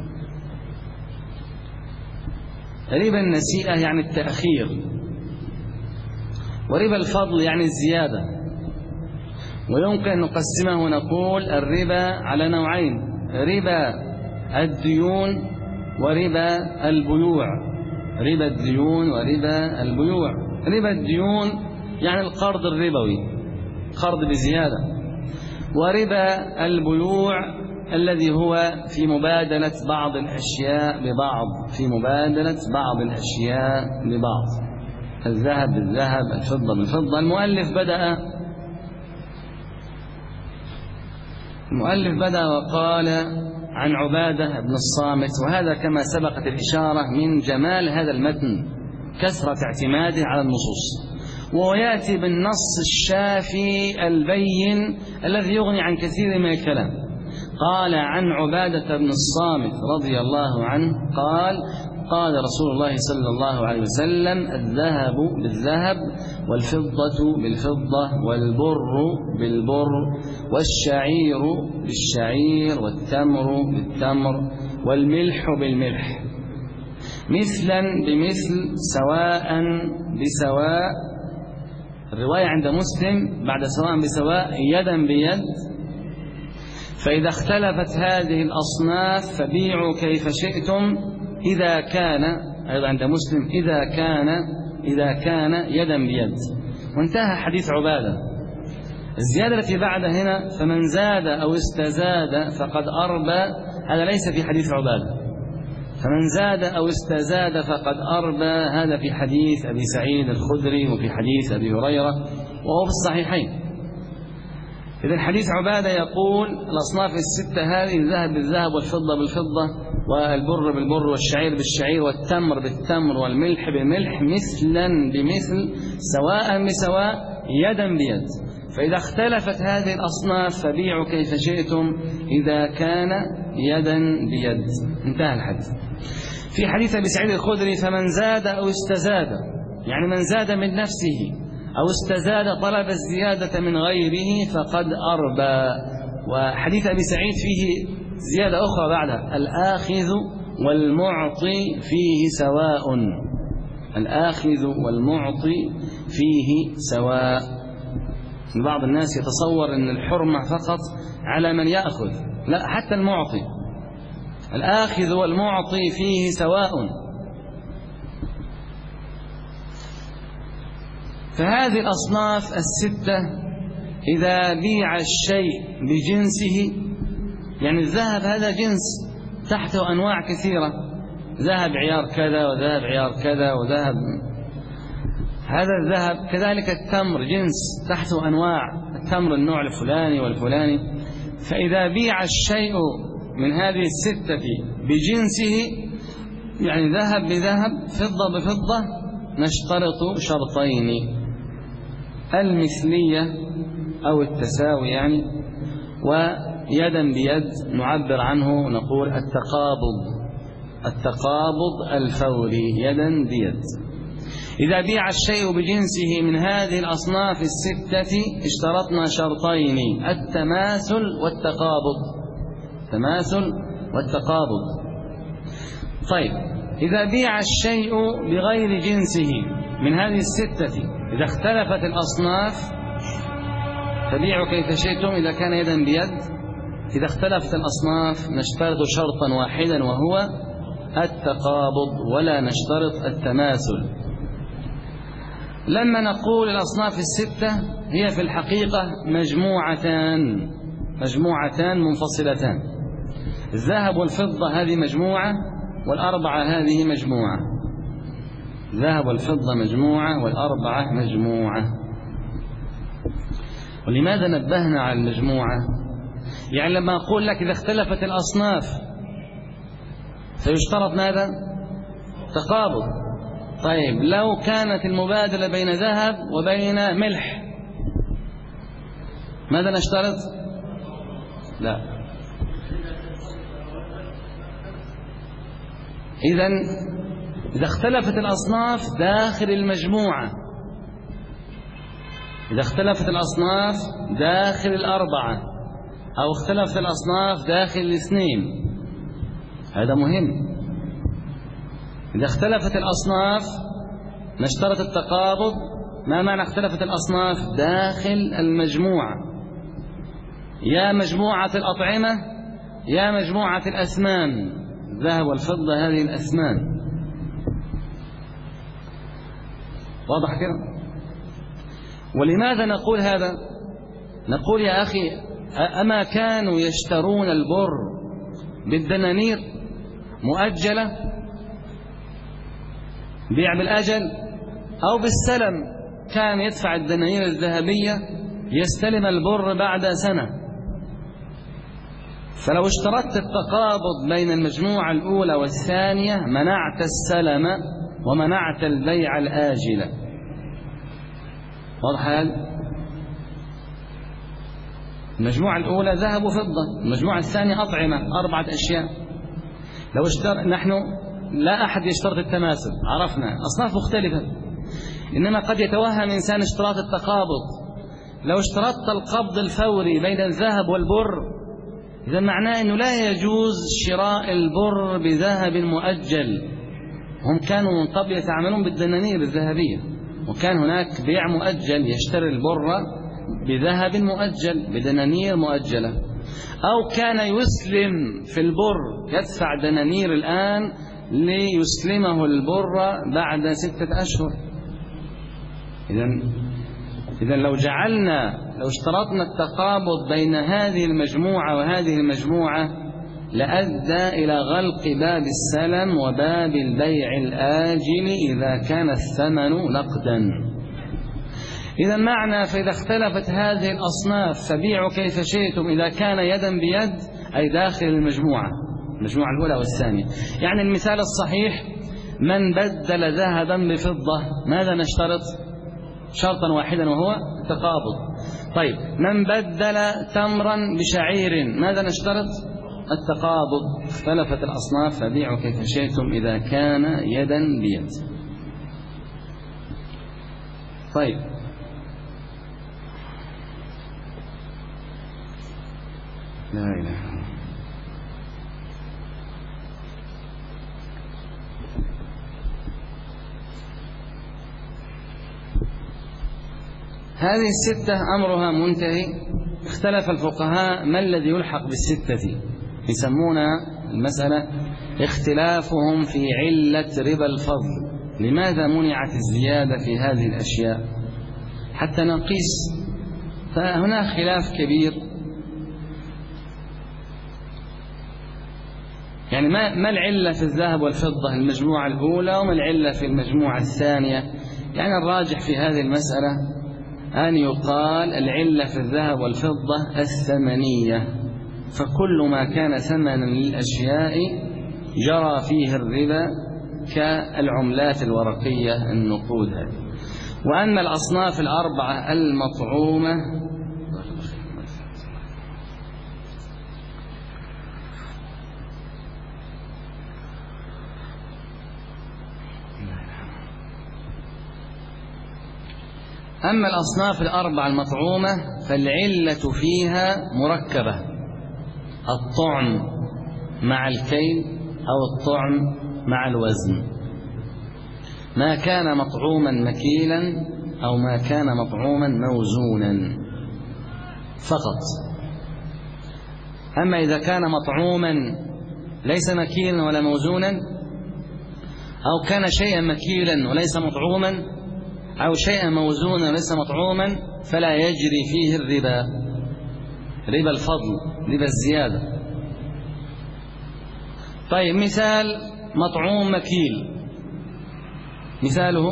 ربا النسيئة يعني التأخير، وربا الفضل يعني الزيادة. ويمكن أن نقسمه، نقول الربا على نوعين: ربا الديون وربا البيوع. ربا الديون وربا البيوع. ربا الديون يعني القرض الربوي، قرض بزيادة. وربا البيوع الذي هو في مبادلة بعض الأشياء ببعض، في مبادلة بعض الأشياء ببعض، الذهب بالذهب، الفضة بالفضة. المؤلف بدأ وقال عن عبادة بن الصامت، وهذا كما سبقت الإشارة من جمال هذا المتن كثرة اعتماده على النصوص، وهو يأتي بالنص الشافي البين الذي يغني عن كثير من الكلام. قال عن عبادة بن الصامت رضي الله عنه قال: قال رسول الله صلى الله عليه وسلم: الذهب بالذهب، والفضة بالفضة، والبر بالبر، والشعير بالشعير، والتمر بالتمر، والملح بالملح، مثلا بمثل، سواء بسواء. الرواية عند مسلم بعد سواء بسواء يدا بيد. فإذا اختلفت هذه الأصناف فبيعوا كيف شئتم إذا كان، أيضا عند مسلم، إذا كان يدا بيد. وانتهى حديث عبادة. الزيادة التي بعد هنا: فمن زاد أو استزاد فقد أربى، هذا ليس في حديث عبادة. فمن زاد أو استزاد فقد أربى، هذا في حديث أبي سعيد الخدري وفي حديث أبي هريرة وهو في الصحيحين. إذن حديث عبادة يقول: الأصناف الستة هذه: الذهب بالذهب، والفضة بالفضة، والبر بالبر، والشعير بالشعير، والتمر بالتمر، والملح بالملح، مثلا بمثل، سواء بسواء، يدا بيد. فإذا اختلفت هذه الأصناف فبيعوا كيف شئتم إذا كان يدا بيد. انتهى الحديث. في حديث أبي سعيد الخدري: فمن زاد أو استزاد، يعني من زاد من نفسه أو استزاد طلب الزيادة من غيره فقد أربى. وحديث أبي سعيد فيه زيادة أخرى بعدها: الآخذ والمعطي فيه سواء. الآخذ والمعطي فيه سواء. بعض الناس يتصور أن الحرمة فقط على من يأخذ، لا، حتى المعطي. الآخذ والمعطي فيه سواء. فهذه الأصناف الستة إذا بيع الشيء بجنسه، يعني الذهب هذا جنس تحته أنواع كثيرة، ذهب عيار كذا وذهب عيار كذا وذهب، هذا الذهب. كذلك التمر جنس تحته أنواع، التمر النوع الفلاني والفلاني. فإذا بيع الشيء من هذه الستة بجنسه، يعني ذهب بذهب، فضة بفضة، نشترط شرطين: المثلية أو التساوي يعني، ويدا بيد نعبر عنه نقول التقابض الفوري، يدا بيد. إذا بيع الشيء بجنسه من هذه الأصناف الستة اشترطنا شرطين: التماثل والتقابض. طيب، إذا بيع الشيء بغير جنسه من هذه الستة، إذا اختلفت الأصناف فبيعوا كيف شئتم إذا كان يدا بيد. إذا اختلفت الأصناف نشترط شرطا واحدا وهو التقابض، ولا نشترط التماثل. لما نقول الأصناف الستة هي في الحقيقة مجموعتان منفصلتان. الذهب والفضة هذه مجموعة، والأربعة هذه مجموعة. الذهب والفضة مجموعة، والأربعة مجموعة. ولماذا نبهنا على المجموعة؟ يعني لما أقول لك إذا اختلفت الأصناف سيشترط ماذا؟ تقابض. طيب، لو كانت المبادلة بين ذهب وبين ملح ماذا نشترط؟ لا. إذا اختلفت الأصناف داخل المجموعة، إذا اختلفت الأصناف داخل الأربعة، أو اختلفت الأصناف داخل الاثنين، هذا مهم. إذا اختلفت الأصناف نشترط التقابض. ما معنى اختلفت الأصناف؟ داخل المجموعة. يا مجموعة الأطعمة يا مجموعة الأثمان. الذهب والفضة هذه الأثمان، واضح كده؟ ولماذا نقول هذا؟ نقول يا أخي أما كانوا يشترون البر بالدنانير مؤجلة، بيع بالأجل أو بالسلم؟ كان يدفع الدنانير الذهبية يستلم البر بعد سنة. فلو اشترطت التقابض بين المجموعة الأولى والثانية منعت السلم ومنعت البيع الآجلة. واضح هذا؟ المجموعة الأولى ذهب وفضة، المجموعة الثانية أطعمة 4 أشياء. لو نحن لا أحد يشترط التماثل، عرفنا أصناف مختلفة، إنما قد يتوهم إنسان اشتراط التقابض. لو اشترطت القبض الفوري بين الذهب والبر، إذا معناه أنه لا يجوز شراء البر بذهب مؤجل. هم كانوا من قبل يتعاملون بالدنانير الذهبية، وكان هناك بيع مؤجل، يشتري البر بذهب مؤجل بدنانير مؤجلة، أو كان يسلم في البر، يدفع دنانير الآن ليسلمه البر بعد 6 أشهر. إذن لو اشترطنا التقابض بين هذه المجموعة وهذه المجموعة لأدى إلى غلق باب السلم وباب البيع الآجل إذا كان الثمن نقدا. إذا معنى فإذا اختلفت هذه الأصناف فبيعوا كيف شئتم إذا كان يدا بيد، أي داخل المجموعة الأولى والثانية. يعني المثال الصحيح من بدل ذهبا بفضة ماذا نشترط؟ شرطا واحدا وهو التقابض. طيب من بدل تمرا بشعير ماذا نشترط؟ التقابض. اختلفت الأصناف فبيعوا كيف شئتم إذا كان يدا بيد. طيب لا إله. هذه الستة أمرها منتهي. اختلف الفقهاء ما الذي يلحق بالستة، يسمون المسألة اختلافهم في علة ربا الفضل. لماذا منعت الزيادة في هذه الأشياء حتى نقيس؟ فهنا خلاف كبير. يعني ما العلة في الذهب والفضة المجموعة الأولى وما العلة في المجموعة الثانية؟ يعني الراجح في هذه المسألة أن يقال العلة في الذهب والفضة الثمنية، فكل ما كان ثمنا للأشياء جرى فيه الربا كالعملات الورقية النقود هذه. وأما الأصناف الأربعة المطعومة أما الأصناف الأربعة المطعومة فالعلة فيها مركبة: الطعم مع الكيل أو الطعم مع الوزن، ما كان مطعوما مكيلا أو ما كان مطعوما موزونا فقط. أما إذا كان مطعوما ليس مكيلا ولا موزونا، أو كان شيئا مكيلا وليس مطعوما، أو شيئا موزونا وليس مطعوما، فلا يجري فيه الربا، ربا الفضل، ربا الزيادة. طيب مثال مطعوم مكيل، مثاله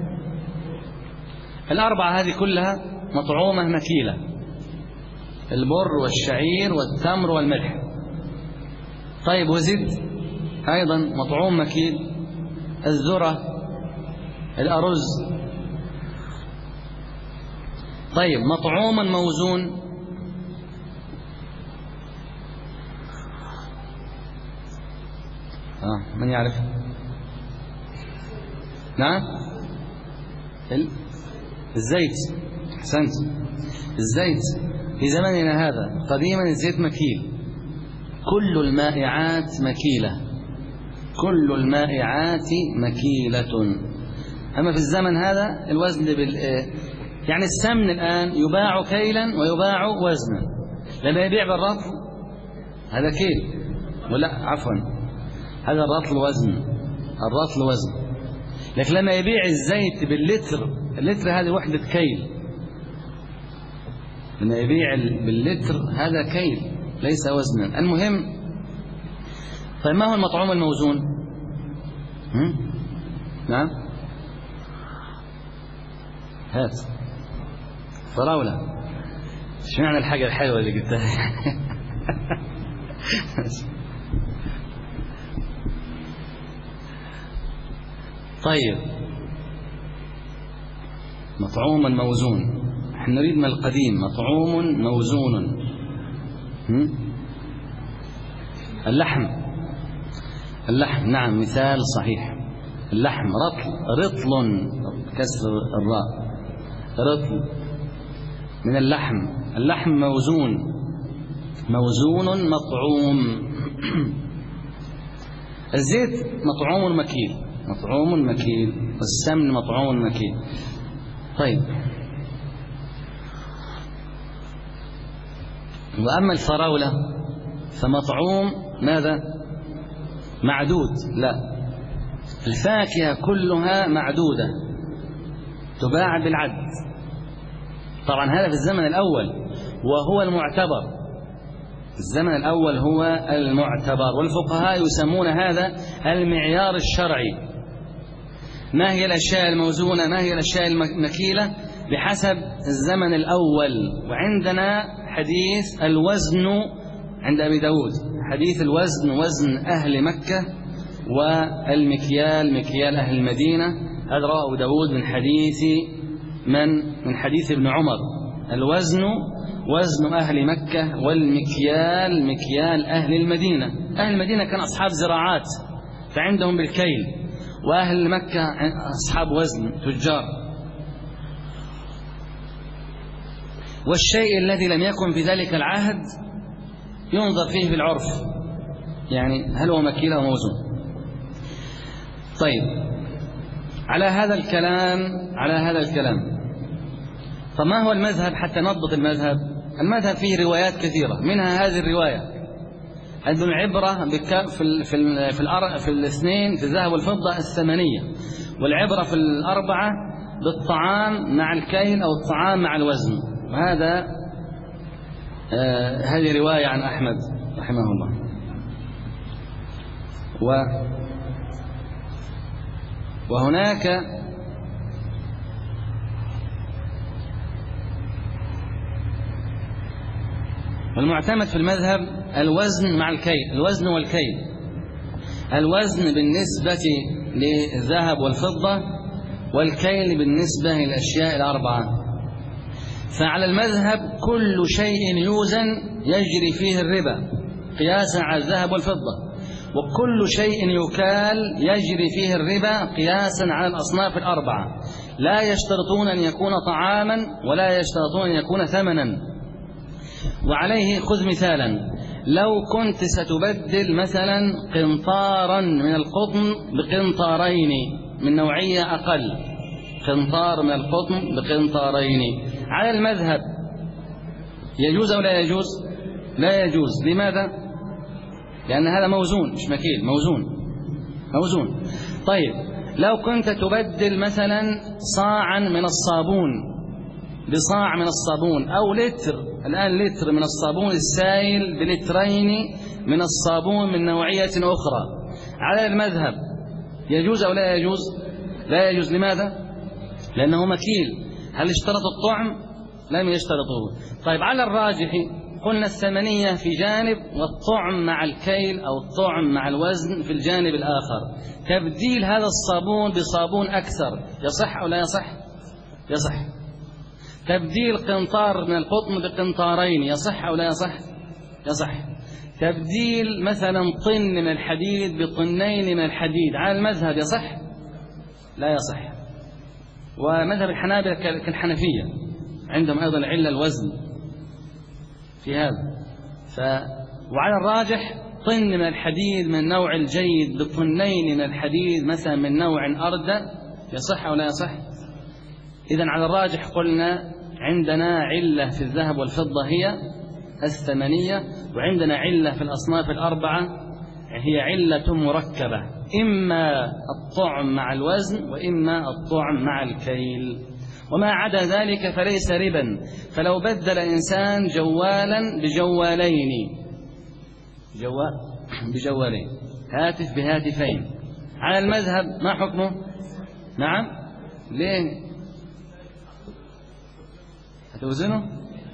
الأربعة هذه كلها مطعومة مكيلة: البر والشعير والتمر والملح. طيب وزد أيضا مطعوم مكيل: الذرة، الأرز. طيب مطعوما موزون: من يعرف؟ نعم، الزيت. أحسنت، الزيت في زمننا هذا. قديما الزيت مكيل، كل المائعات مكيلة، كل المائعات مكيلة. أما في الزمن هذا الوزن يعني السمن الآن يباع كيلا ويباع وزنا. لما يبيع بالرطل هذا كيل، ولا عفوا هذا الرطل وزن، الرطل وزن. لكن لما يبيع الزيت باللتر، اللتر هذه وحدة كيل، لما يبيع باللتر هذا كيل ليس وزنا. المهم، طيب ما هو المطعوم الموزون؟ نعم هات فراولة. ايش معنى الحاجة الحلوة اللي قلتها؟ طيب مطعوم موزون، نحن نريد من القديم مطعوم موزون. اللحم نعم مثال صحيح. اللحم رطل كسر الراء، رطل من اللحم موزون مطعوم. الزيت مطعوم مكيل، والسمن مطعوم مكيل. طيب وأما الفراولة فمطعوم ماذا؟ معدود. لا، الفاكهة كلها معدودة تباع بالعد. طبعا هذا في الزمن الأول وهو المعتبر، الزمن الأول هو المعتبر، والفقهاء يسمون هذا المعيار الشرعي. ما هي الأشياء الموزونة، ما هي الأشياء المكيلة بحسب الزمن الأول. وعندنا حديث الوزن عند أبي داود، حديث الوزن وزن أهل مكة، والمكيال مكيال أهل المدينة. هذا رواه أبو داود من حديث ابن عمر. الوزن وزن أهل مكة، والمكيال مكيال أهل المدينة. أهل المدينة كان أصحاب زراعات فعندهم بالكيل، وأهل مكة أصحاب وزن تجار. والشيء الذي لم يكن في ذلك العهد ينظر فيه بالعرف، يعني هل هو مكيل أو موزون. طيب على هذا الكلام فما هو المذهب حتى نضبط المذهب؟ المذهب فيه روايات كثيرة، منها هذه الرواية أن العبرة في الاثنين في الذهب والفضة الثمنية، والعبرة في الأربعة بالطعام مع الكيل أو الطعام مع الوزن. وهذا هذه رواية عن أحمد رحمه الله. وهناك والمعتمد في المذهب الوزن مع الكيل، الوزن والكيل. الوزن بالنسبة للذهب والفضة، والكيل بالنسبة للأشياء الأربعة. فعلى المذهب كل شيء يوزن يجري فيه الربا قياسا على الذهب والفضة، وكل شيء يكال يجري فيه الربا قياسا على الأصناف الأربعة. لا يشترطون أن يكون طعاما ولا يشترطون أن يكون ثمنا. وعليه خذ مثالا، لو كنت ستبدل مثلا قنطارا من القطن بقنطارين من نوعية أقل، قنطار من القطن بقنطارين، على المذهب يجوز أو لا يجوز؟ لا يجوز. لماذا؟ لأن هذا موزون مش مكيل، موزون. طيب لو كنت تبدل مثلا صاعا من الصابون بصاع من الصابون، أو الآن لتر من الصابون السائل بلترين من الصابون من نوعية أخرى، على المذهب يجوز أو لا يجوز؟ لا يجوز. لماذا؟ لأنه مكيل. هل اشترطوا الطعم؟ لم يشترطوه. طيب على الراجح قلنا الثمنية في جانب، والطعم مع الكيل أو الطعم مع الوزن في الجانب الآخر. تبديل هذا الصابون بصابون أكثر يصح أو لا يصح؟ يصح. تبديل قنطار من القطن بقنطارين يصح أو لا يصح؟ يصح. تبديل مثلا طن من الحديد بطنين من الحديد على المذهب يصح؟ لا يصح. ومذهب الحنابلة كالحنفية عندهم أيضا العلة الوزن في هذا. وعلى الراجح طن من الحديد من النوع الجيد بطنين من الحديد مثلا من نوع أردى يصح أو لا يصح؟ إذن على الراجح قلنا عندنا علة في الذهب والفضة هي الثمنية. وعندنا علة في الأصناف الأربعة هي علة مركبة، إما الطعم مع الوزن وإما الطعم مع الكيل، وما عدا ذلك فليس ربا. فلو بدل إنسان جوالا بجوالين، هاتف بهاتفين، على المذهب ما حكمه؟ نعم، ليه هتوزنه؟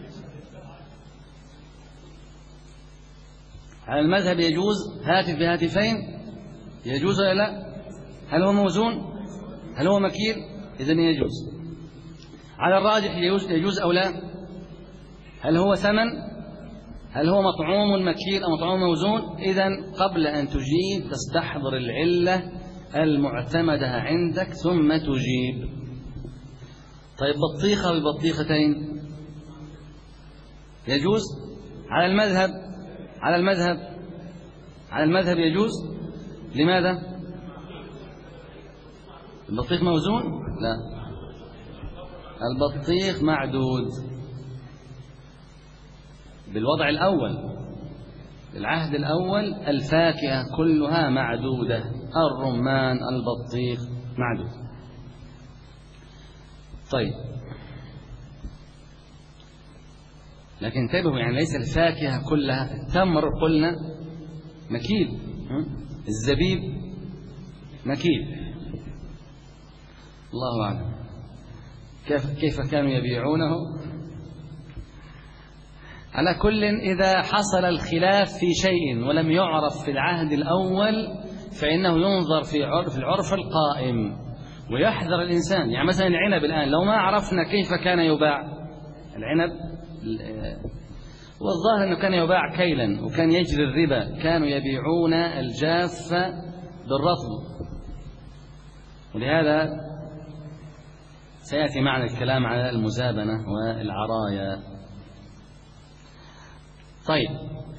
على المذهب يجوز هاتف بهاتفين، يجوز ولا لا؟ هل هو موزون؟ هل هو مكيل؟ إذن يجوز. على الراجح يجوز أو لا؟ هل هو ثمن؟ هل هو مطعوم مكيل أو مطعوم موزون؟ إذن قبل أن تجيب تستحضر العلة المعتمدة عندك ثم تجيب. طيب بطيخة ببطيختين يجوز؟ على المذهب يجوز. لماذا؟ البطيخ موزون؟ لا، البطيخ معدود بالوضع الأول، العهد الأول الفاكهة كلها معدودة، الرمان البطيخ معدود. طيب لكن انتبهوا، يعني ليس الفاكهة كلها. التمر قلنا مكيل، الزبيب مكيل، الله أعلم كيف كانوا يبيعونه. على كل، إذا حصل الخلاف في شيء ولم يعرف في العهد الأول فإنه ينظر في العرف القائم ويحذر الإنسان. يعني مثلا العنب الآن لو ما عرفنا كيف كان يباع العنب، والظاهر أنه كان يباع كيلا وكان يجري الربا، كانوا يبيعون الجاف بالرطب، ولهذا سيأتي معنا الكلام على المزابنة والعرايا. طيب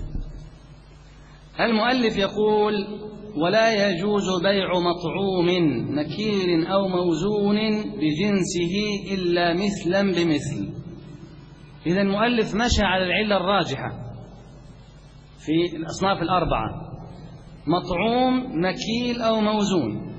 المؤلف يقول: ولا يجوز بيع مطعوم نكير أو موزون بجنسه إلا مثلا بمثل. إذا المؤلف مشى على العلة الراجحة في الأصناف الأربعة: مطعوم نكيل أو موزون.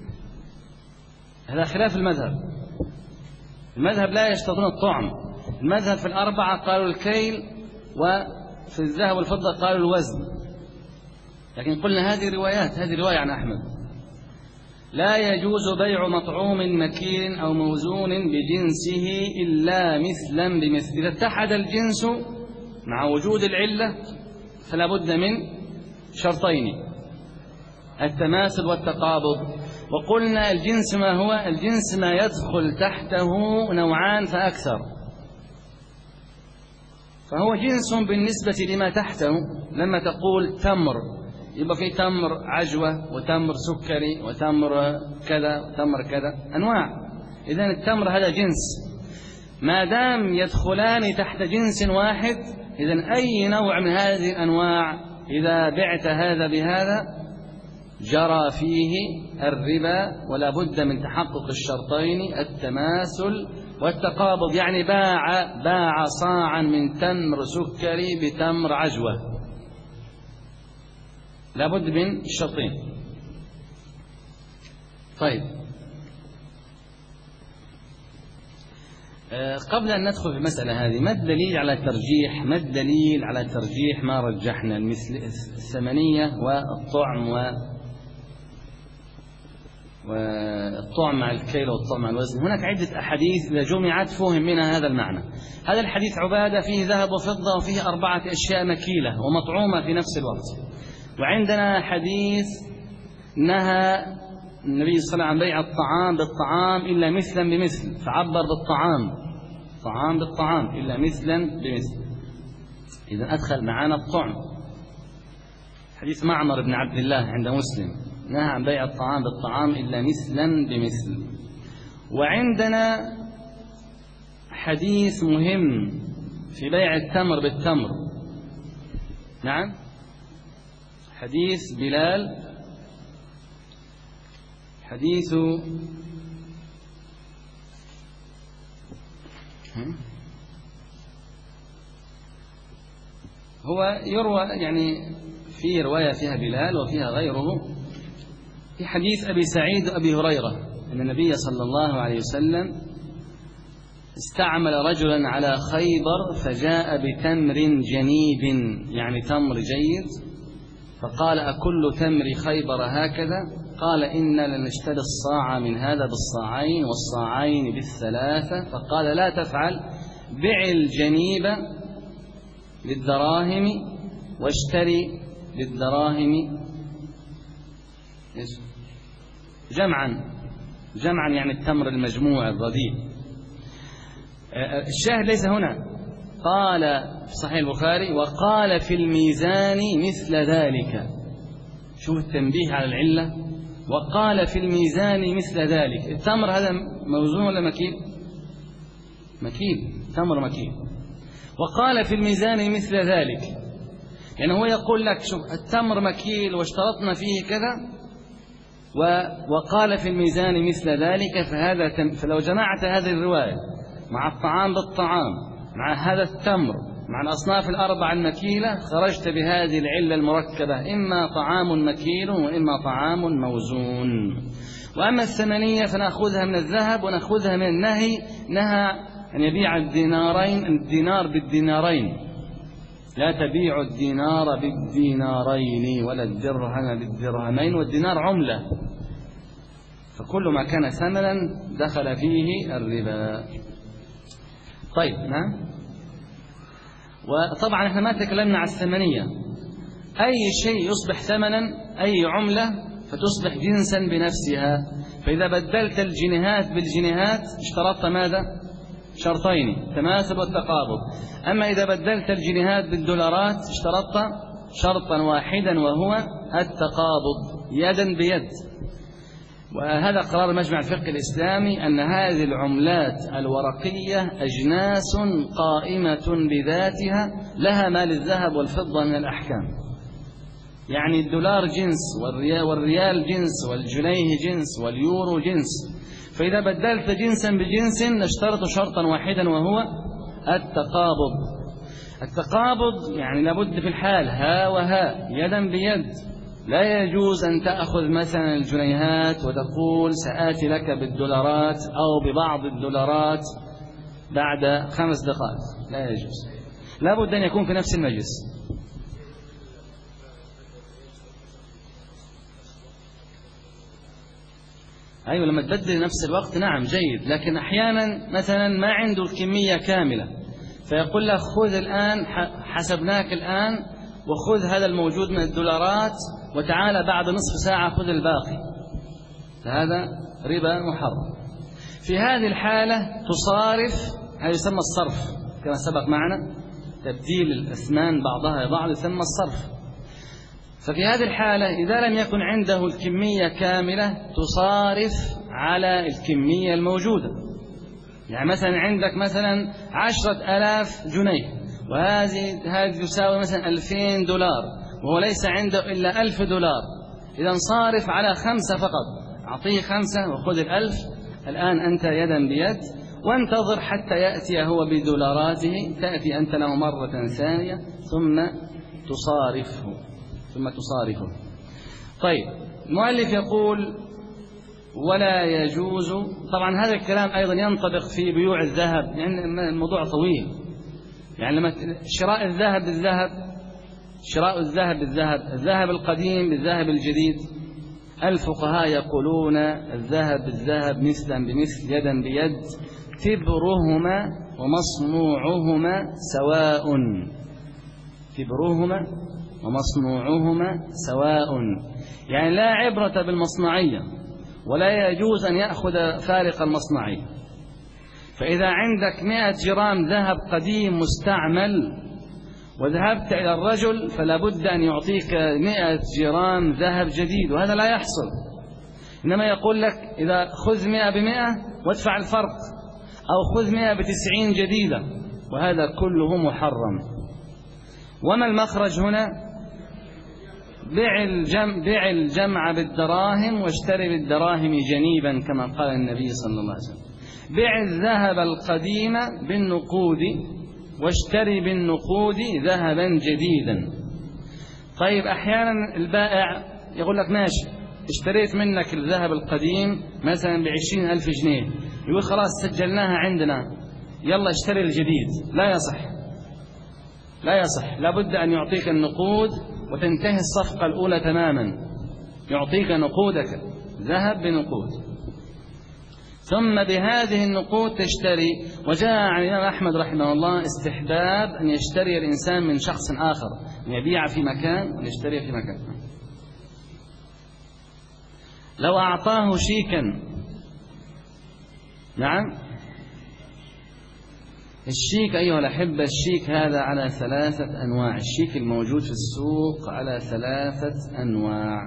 هذا خلاف المذهب لا يشترطون الطعم. المذهب في الأربعة قالوا الكيل، وفي الذهب والفضة قالوا الوزن. لكن قلنا هذه رواية عن أحمد: لا يجوز بيع مطعوم نكير أو موزون بجنسه إلا مثلا بمثل. إذا اتحد الجنس مع وجود العلة فلا بد من شرطين: التماثل والتقابض. وقلنا الجنس ما هو؟ الجنس ما يدخل تحته نوعان فأكثر، فهو جنس بالنسبة لما تحته. لما تقول تمر يبقى في تمر عجوة وتمر سكري وتمر كذا وتمر كذا، أنواع. إذن التمر هذا جنس، ما دام يدخلان تحت جنس واحد، إذن أي نوع من هذه الأنواع إذا بعت هذا بهذا جرى فيه الربا، ولا بد من تحقق الشرطين: التماثل والتقابض. يعني باع صاعا من تمر سكري بتمر عجوة، لا بد من الشرطين. طيب قبل أن ندخل في المسألة هذه، ما الدليل على ترجيح ما رجحنا المثل الثمنية والطعم والطعم مع الكيل والطعم مع الوزن؟ هناك عدة أحاديث إذا جمعت فهم منها هذا المعنى. هذا الحديث عبادة فيه ذهب وفضة وفيه 4 أشياء مكيلة ومطعومة في نفس الوقت. وعندنا حديث نهى النبي صلى الله عليه وسلم عن بيع الطعام بالطعام إلا مثلا بمثل، فعبر طعام بالطعام إلا مثلا بمثل. إذا أدخل معنا الطعم. حديث معمر بن عبد الله عند مسلم: نهى عن بيع الطعام بالطعام إلا مثلا بمثل. وعندنا حديث مهم في بيع التمر بالتمر. نعم، حديث بلال، حديث هو يروى يعني في رواية فيها بلال وفيها غيره في حديث أبي سعيد وأبي هريرة أن النبي صلى الله عليه وسلم استعمل رجلا على خيبر فجاء بتمر جنيب يعني تمر جيد، فقال أكل تمر خيبر هكذا؟ قال إنا لنشتري الصاع من هذا بالصاعين والصاعين بالثلاثة. فقال لا تفعل، بع الجنيب بالدراهم واشتري بالدراهم جمعا يعني التمر المجموع الرديء. الشاهد ليس هنا. قال في صحيح البخاري وقال في الميزان مثل ذلك. شوف التنبيه على العلة، وقال في الميزان مثل ذلك. التمر هذا موزون ولا مكيل؟ مكيل، تمر مكيل. وقال في الميزان مثل ذلك، يعني هو يقول لك شوف التمر مكيل واشترطنا فيه كذا، وقال في الميزان مثل ذلك. فلو جمعت هذه الرواية مع الطعام بالطعام مع هذا التمر مع الأصناف الأربعة المكيلة خرجت بهذه العلة المركبة، إما طعام مكيل وإما طعام موزون. وأما الثمنية فنأخذها من الذهب ونأخذها من النهي، نهى أن يبيع الدينار بالدينارين، لا تبيع الدينار بالدينارين ولا الدرهم بالدرهمين، والدينار عملة، فكل ما كان ثمنا دخل فيه الربا. طيب نعم. وطبعا احنا ما تكلمنا عن الثمنية. أي شيء يصبح ثمنا، أي عملة فتصبح جنسا بنفسها. فإذا بدلت الجنيهات بالجنيهات اشترطت ماذا؟ شرطين، التماثل والتقابض. أما إذا بدلت الجنيهات بالدولارات اشترطت شرطا واحدا وهو التقابض يدا بيد. وهذا قرار مجمع الفقه الإسلامي أن هذه العملات الورقية أجناس قائمة بذاتها لها ما للذهب والفضة من الأحكام. يعني الدولار جنس والريال جنس والجنيه جنس واليورو جنس. فإذا بدلت جنسا بجنس نشترط شرطا واحدا وهو التقابض. التقابض يعني لابد في الحال ها وها يدا بيد. لا يجوز أن تأخذ مثلا الجنيهات وتقول سآتي لك بالدولارات أو ببعض الدولارات بعد 5 دقائق، لا يجوز. لابد أن يكون في نفس المجلس. أيوة لما تبدل نفس الوقت نعم جيد، لكن أحيانا مثلا ما عنده الكمية كاملة فيقول لك خذ الآن حسبناك الآن وخذ هذا الموجود من الدولارات وتعالى بعد نصف ساعة خذ الباقي، فهذا ربا محرم. في هذه الحالة تصارف، هذا يسمى الصرف كما سبق معنا، تبديل الأثمان بعضها بعض يسمى الصرف. ففي هذه الحالة إذا لم يكن عنده الكمية كاملة تصارف على الكمية الموجودة. يعني مثلا عندك مثلا 10,000 جنيه وهذه تساوي مثلا 2000 دولار وهو ليس عنده إلا 1000 دولار، إذا صارف على 5 فقط، أعطيه 5 وخذ 1000 الآن أنت يدا بيد، وانتظر حتى يأتي هو بدولاراته، تأتي أنت له مرة ثانية ثم تصارفه. طيب المؤلف يقول ولا يجوز. طبعا هذا الكلام أيضا ينطبق في بيوع الذهب، لأن يعني الموضوع طويل. يعني لما شراء الذهب بالذهب، شراء الذهب بالذهب، الذهب القديم بالذهب الجديد، الفقهاء يقولون الذهب بالذهب مثلا بمثل يدا بيد، تبرهما ومصنوعهما سواء. تبرهما ومصنوعهما سواء، يعني لا عبرة بالمصنعية ولا يجوز أن يأخذ فارق المصنعية. فإذا عندك 100 جرام ذهب قديم مستعمل وذهبت إلى الرجل فلا بد أن يعطيك 100 جرام ذهب جديد، وهذا لا يحصل. إنما يقول لك إذا خذ 100 ب100 وادفع الفرق، أو خذ 100 ب90 جديدة، وهذا كله محرم. وما المخرج هنا؟ بيع الجمع بالدراهم واشتري بالدراهم جنيبا كما قال النبي صلى الله عليه وسلم. بيع الذهب القديم بالنقود واشتري بالنقود ذهبا جديدا. طيب أحيانا البائع يقول لك ماشي، اشتريت منك الذهب القديم مثلا ب20,000 جنيه، يقول خلاص سجلناها عندنا يلا اشتري الجديد. لا يصح، لا يصح، لابد أن يعطيك النقود وتنتهي الصفقة الأولى تماما. يعطيك نقودك، ذهب بنقود، ثم بهذه النقود تشتري. وجاء عن الإمام أحمد رحمه الله استحباب أن يشتري الإنسان من شخص آخر، أن يبيع في مكان ويشتري في مكان. لو أعطاه شيكا، نعم، الشيك أيها الأحبة، الشيك هذا على 3 أنواع. الشيك الموجود في السوق على 3 أنواع.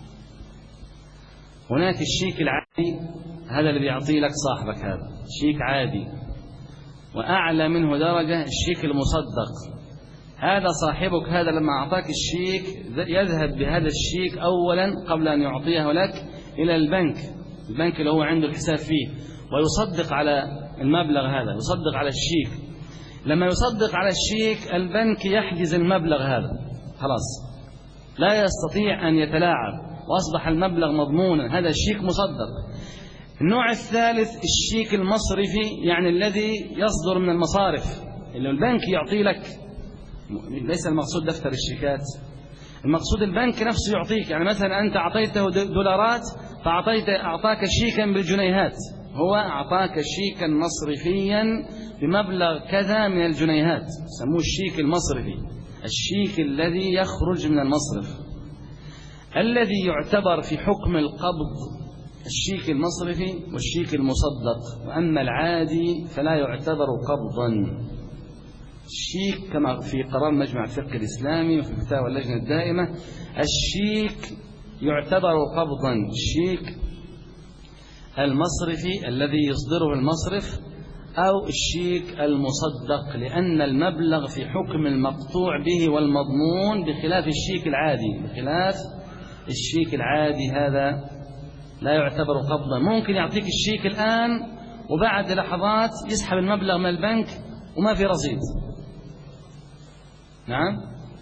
هناك الشيك العادي، هذا اللي بيعطيه لك صاحبك، هذا شيك عادي. وأعلى منه درجة الشيك المصدق. هذا صاحبك هذا لما أعطاك الشيك يذهب بهذا الشيك أولا قبل أن يعطيه لك إلى البنك اللي هو عنده الحساب فيه، ويصدق على المبلغ هذا، يصدق على الشيك. لما يصدق على الشيك البنك يحجز المبلغ هذا، خلاص لا يستطيع أن يتلاعب، وأصبح المبلغ مضمونا، هذا الشيك مصدق. النوع الثالث الشيك المصرفي، يعني الذي يصدر من المصارف، اللي البنك يعطي لك. ليس المقصود دفتر الشيكات، المقصود البنك نفسه يعطيك. يعني مثلا أنت أعطيته دولارات أعطاك شيكا بالجنيهات، هو أعطاك شيكا مصرفيا بمبلغ كذا من الجنيهات، سموه الشيك المصرفي، الشيك الذي يخرج من المصرف، الذي يعتبر في حكم القبض الشيك المصرفي والشيك المصدق. وأما العادي فلا يعتبر قبضا. الشيك كما في قرار مجمع الفقه الإسلامي وفي فتاوى اللجنة الدائمة، الشيك يعتبر قبضا، الشيك المصرفي الذي يصدره المصرف، أو الشيك المصدق، لأن المبلغ في حكم المقطوع به والمضمون، بخلاف الشيك العادي. بخلاف الشيك العادي هذا لا يعتبر قبضا. ممكن يعطيك الشيك الآن وبعد لحظات يسحب المبلغ من البنك وما في رصيد. نعم،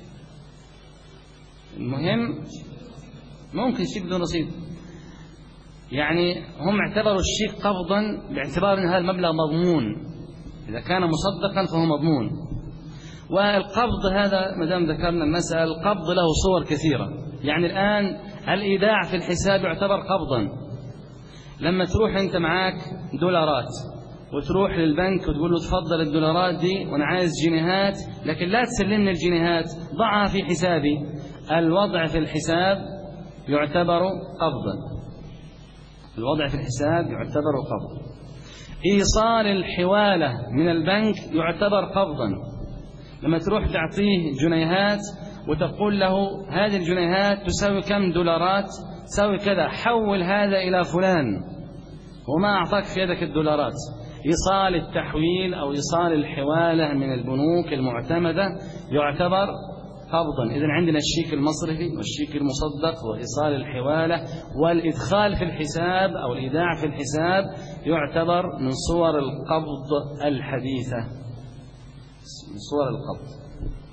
المهم ممكن شيك بدون رصيد. يعني هم اعتبروا الشيك قبضا باعتبار أن هذا المبلغ مضمون، إذا كان مصدقا فهو مضمون. والقبض هذا مدام ذكرنا المسألة، القبض له صور كثيرة. يعني الآن الإيداع في الحساب يعتبر قبضا. لما تروح أنت معاك دولارات وتروح للبنك وتقول له تفضل الدولارات دي وأنا عايز جنيهات، لكن لا تسلمني الجنيهات، ضعها في حسابي، الوضع في الحساب يعتبر قبضا. الوضع في الحساب يعتبر قبضا. إيصال الحوالة من البنك يعتبر قبضا. لما تروح تعطيه جنيهات وتقول له هذه الجنيهات تساوي كم دولارات، تساوي كذا، حول هذا إلى فلان، وما أعطاك في يدك الدولارات. إيصال التحويل أو إيصال الحوالة من البنوك المعتمدة يعتبر قبضا. إذن عندنا الشيك المصرفي والشيك المصدق وإيصال الحوالة، والإدخال في الحساب أو الإيداع في الحساب يعتبر من صور القبض الحديثة، من صور القبض.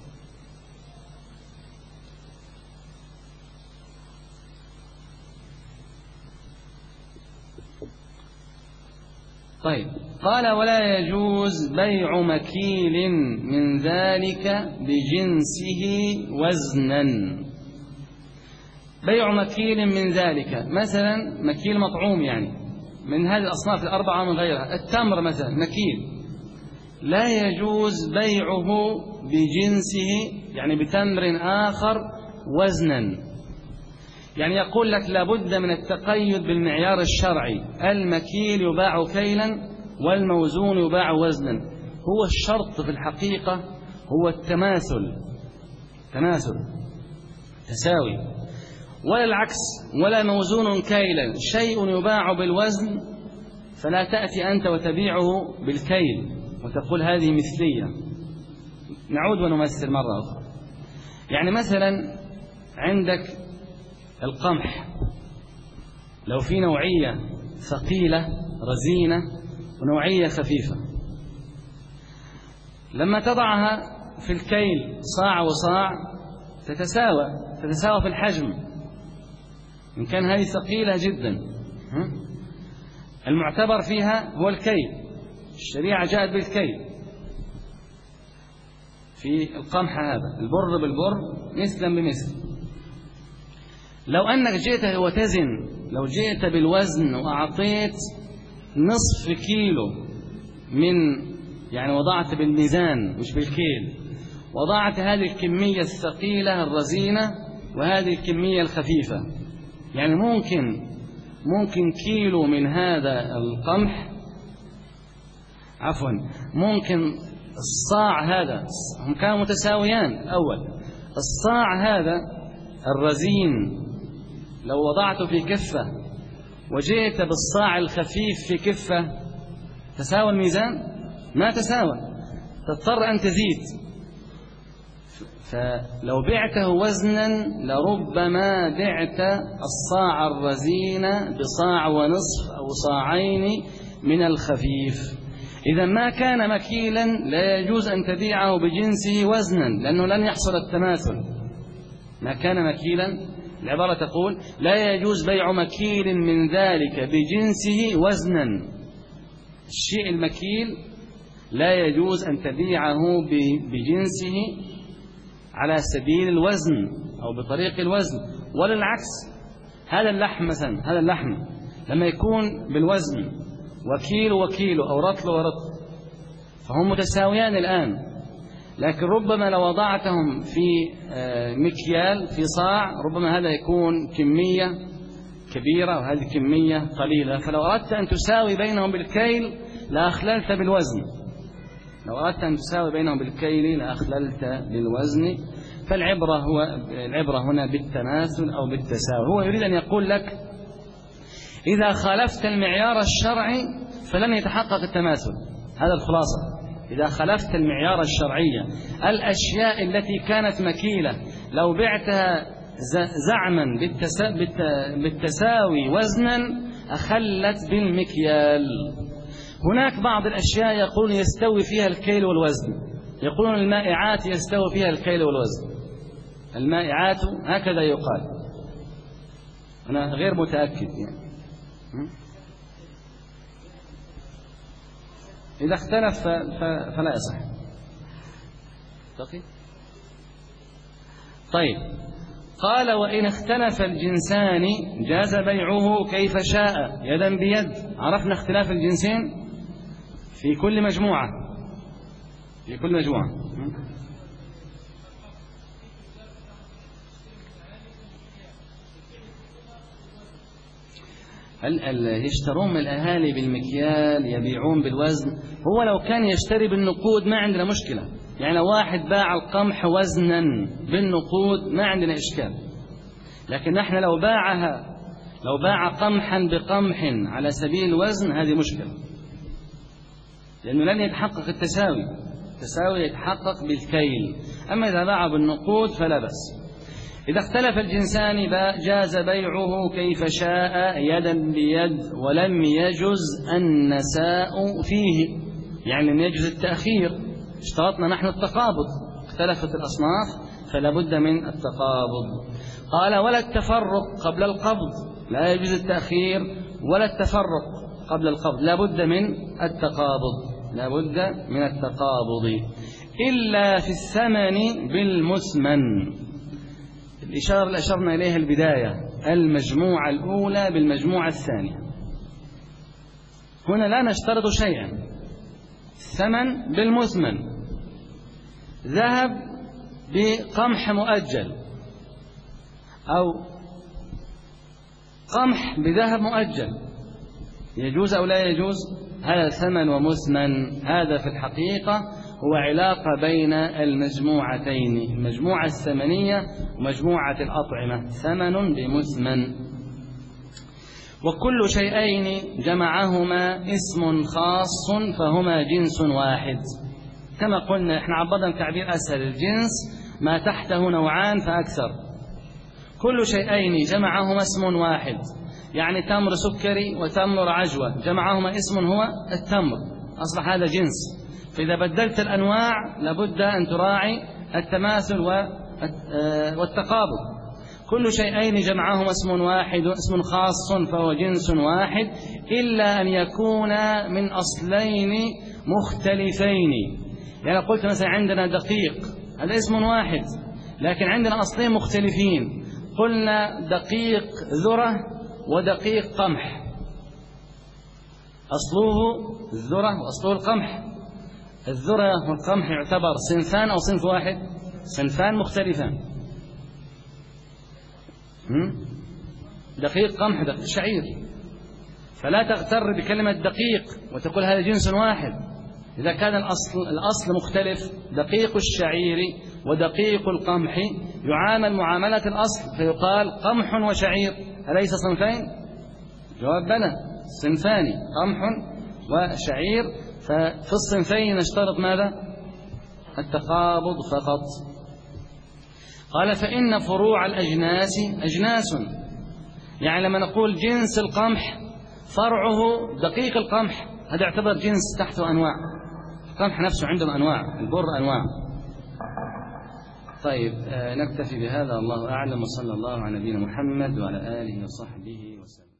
طيب، قال ولا يجوز بيع مكيل من ذلك بجنسه وزنا. بيع مكيل من ذلك، مثلا مكيل مطعوم، يعني من هذه الأصناف الأربعة من غيرها. التمر مثلا مكيل، لا يجوز بيعه بجنسه، يعني بتمر آخر وزنا. يعني يقول لك لابد من التقيد بالمعيار الشرعي، المكيل يباع كيلا والموزون يباع وزنا. هو الشرط في الحقيقة هو التماثل، تساوي، ولا العكس، ولا موزون كيلا شيء يباع بالوزن فلا تأتي أنت وتبيعه بالكيل وتقول هذه مثلية. نعود ونمثل مرة أخرى. يعني مثلا عندك القمح، لو في نوعية ثقيلة رزينة ونوعية خفيفة، لما تضعها في الكيل صاع وصاع تتساوى في الحجم، إن كان هذه ثقيلة جدا. المعتبر فيها هو الكيل، الشريعة جاءت بالكيل في القمح هذا، البر بالبر مثلا بمثل. لو أنك جئت وتزن، لو جئت بالوزن وأعطيت نصف كيلو من، يعني وضعت بالميزان مش بالكيل، وضعت هذه الكمية الثقيلة الرزينة وهذه الكمية الخفيفة، يعني ممكن كيلو من هذا القمح، عفوا ممكن الصاع هذا، هم كانوا متساويان الأول، الصاع هذا الرزين لو وضعته في كفة وجئت بالصاع الخفيف في كفة تساوى الميزان؟ ما تساوى، تضطر أن تزيد. فلو بعته وزنا لربما بعت الصاع الرزين بصاع ونصف أو صاعين من الخفيف. إذا ما كان مكيلا لا يجوز أن تبيعه بجنسه وزنا، لأنه لن يحصل التماثل. ما كان مكيلا، العبارة تقول لا يجوز بيع مكيل من ذلك بجنسه وزنا. الشيء المكيل لا يجوز أن تبيعه بجنسه على سبيل الوزن أو بطريق الوزن، ولا العكس. هذا اللحم مثلا، هذا اللحم لما يكون بالوزن وكيلو أو رطل ورطل فهم متساويان الآن، لكن ربما لو وضعتهم في مكيال في صاع ربما هذا يكون كمية كبيرة وهذه كمية قليلة. فلو أردت أن تساوي بينهم بالكيل لأخللت بالوزن، لو أردت أن تساوي بينهم بالكيل لأخللت بالوزن. فالعبرة هنا بالتماثل أو بالتساوي. هو يريد أن يقول لك إذا خالفت المعيار الشرعي فلن يتحقق التماثل. هذا الخلاصة. إذا خالفت المعيار الشرعي، الأشياء التي كانت مكيلة لو بعتها زعما بالتساوي وزنا أخلت بالمكيال. هناك بعض الأشياء يقولون يستوي فيها الكيل والوزن، يقولون المائعات يستوي فيها الكيل والوزن. المائعات هكذا يقال، أنا غير متأكد يعني. إذا اختلف فلا يصح. طيب، قال وإن اختلف الجنسان جاز بيعه كيف شاء يدا بيد. عرفنا اختلاف الجنسين في كل مجموعة، في كل مجموعة. يشترون من الأهالي بالمكيال يبيعون بالوزن. هو لو كان يشتري بالنقود ما عندنا مشكلة، يعني لو واحد باع القمح وزنا بالنقود ما عندنا إشكال. لكن نحن لو باع قمحا بقمح على سبيل الوزن هذه مشكلة، لأنه لن يتحقق التساوي. التساوي يتحقق بالكيل. أما إذا باع بالنقود فلا بأس. إذا اختلف الجنسان جاز بيعه كيف شاء يدا بيد، ولم يجز النساء فيه، يعني لم يجز التأخير. اشترطنا نحن التقابض، اختلفت الأصناف فلا بد من التقابض. قال ولا التفرق قبل القبض، لا يجوز التأخير ولا التفرق قبل القبض، لا بد من التقابض، لا بد من التقابض إلا في الثمن بالمثمن. الإشارة اللي أشرنا إليها البداية، المجموعة الأولى بالمجموعة الثانية. هنا لا نشترط شيئا، الثمن بالمثمن. ذهب بقمح مؤجل أو قمح بذهب مؤجل، يجوز أو لا يجوز؟ هذا ثمن ومثمن. هذا في الحقيقة هو علاقة بين المجموعتين، المجموعة الثمنية ومجموعة الأطعمة، ثمن بمثمن. وكل شيئين جمعهما اسم خاص فهما جنس واحد. كما قلنا احنا عبرنا تعبير أسهل، الجنس ما تحته نوعان فأكثر. كل شيئين جمعهما اسم واحد، يعني تمر سكري وتمر عجوة، جمعهما اسم هو التمر، أصبح هذا جنس. فإذا بدلت الأنواع لابد أن تراعي التماثل والتقابل. كل شيئين جمعهما اسم واحد اسم خاص فهو جنس واحد، إلا أن يكون من أصلين مختلفين. يعني قلت مثلا عندنا دقيق، هذا اسم واحد لكن عندنا أصلين مختلفين، قلنا دقيق ذرة ودقيق قمح، أصله الذرة وأصله القمح. الذرة والقمح يعتبر صنفان أو صنف واحد؟ صنفان مختلفان. دقيق قمح دقيق شعير، فلا تغتر بكلمة دقيق وتقول هذا جنس واحد. إذا كان الأصل مختلف، دقيق الشعير ودقيق القمح يعامل معاملة الأصل فيقال قمح وشعير، أليس صنفين؟ جواب بلى، صنفان قمح وشعير. ففي الصنفين نشترط ماذا؟ التقابض فقط. قال فإن فروع الأجناس أجناس، يعني لما نقول جنس القمح فرعه دقيق القمح، هذا يعتبر جنس تحته أنواع. القمح نفسه عندهم أنواع، البر أنواع. طيب نكتفي بهذا، الله أعلم، وصلى الله على نبينا محمد وعلى آله وصحبه وسلم.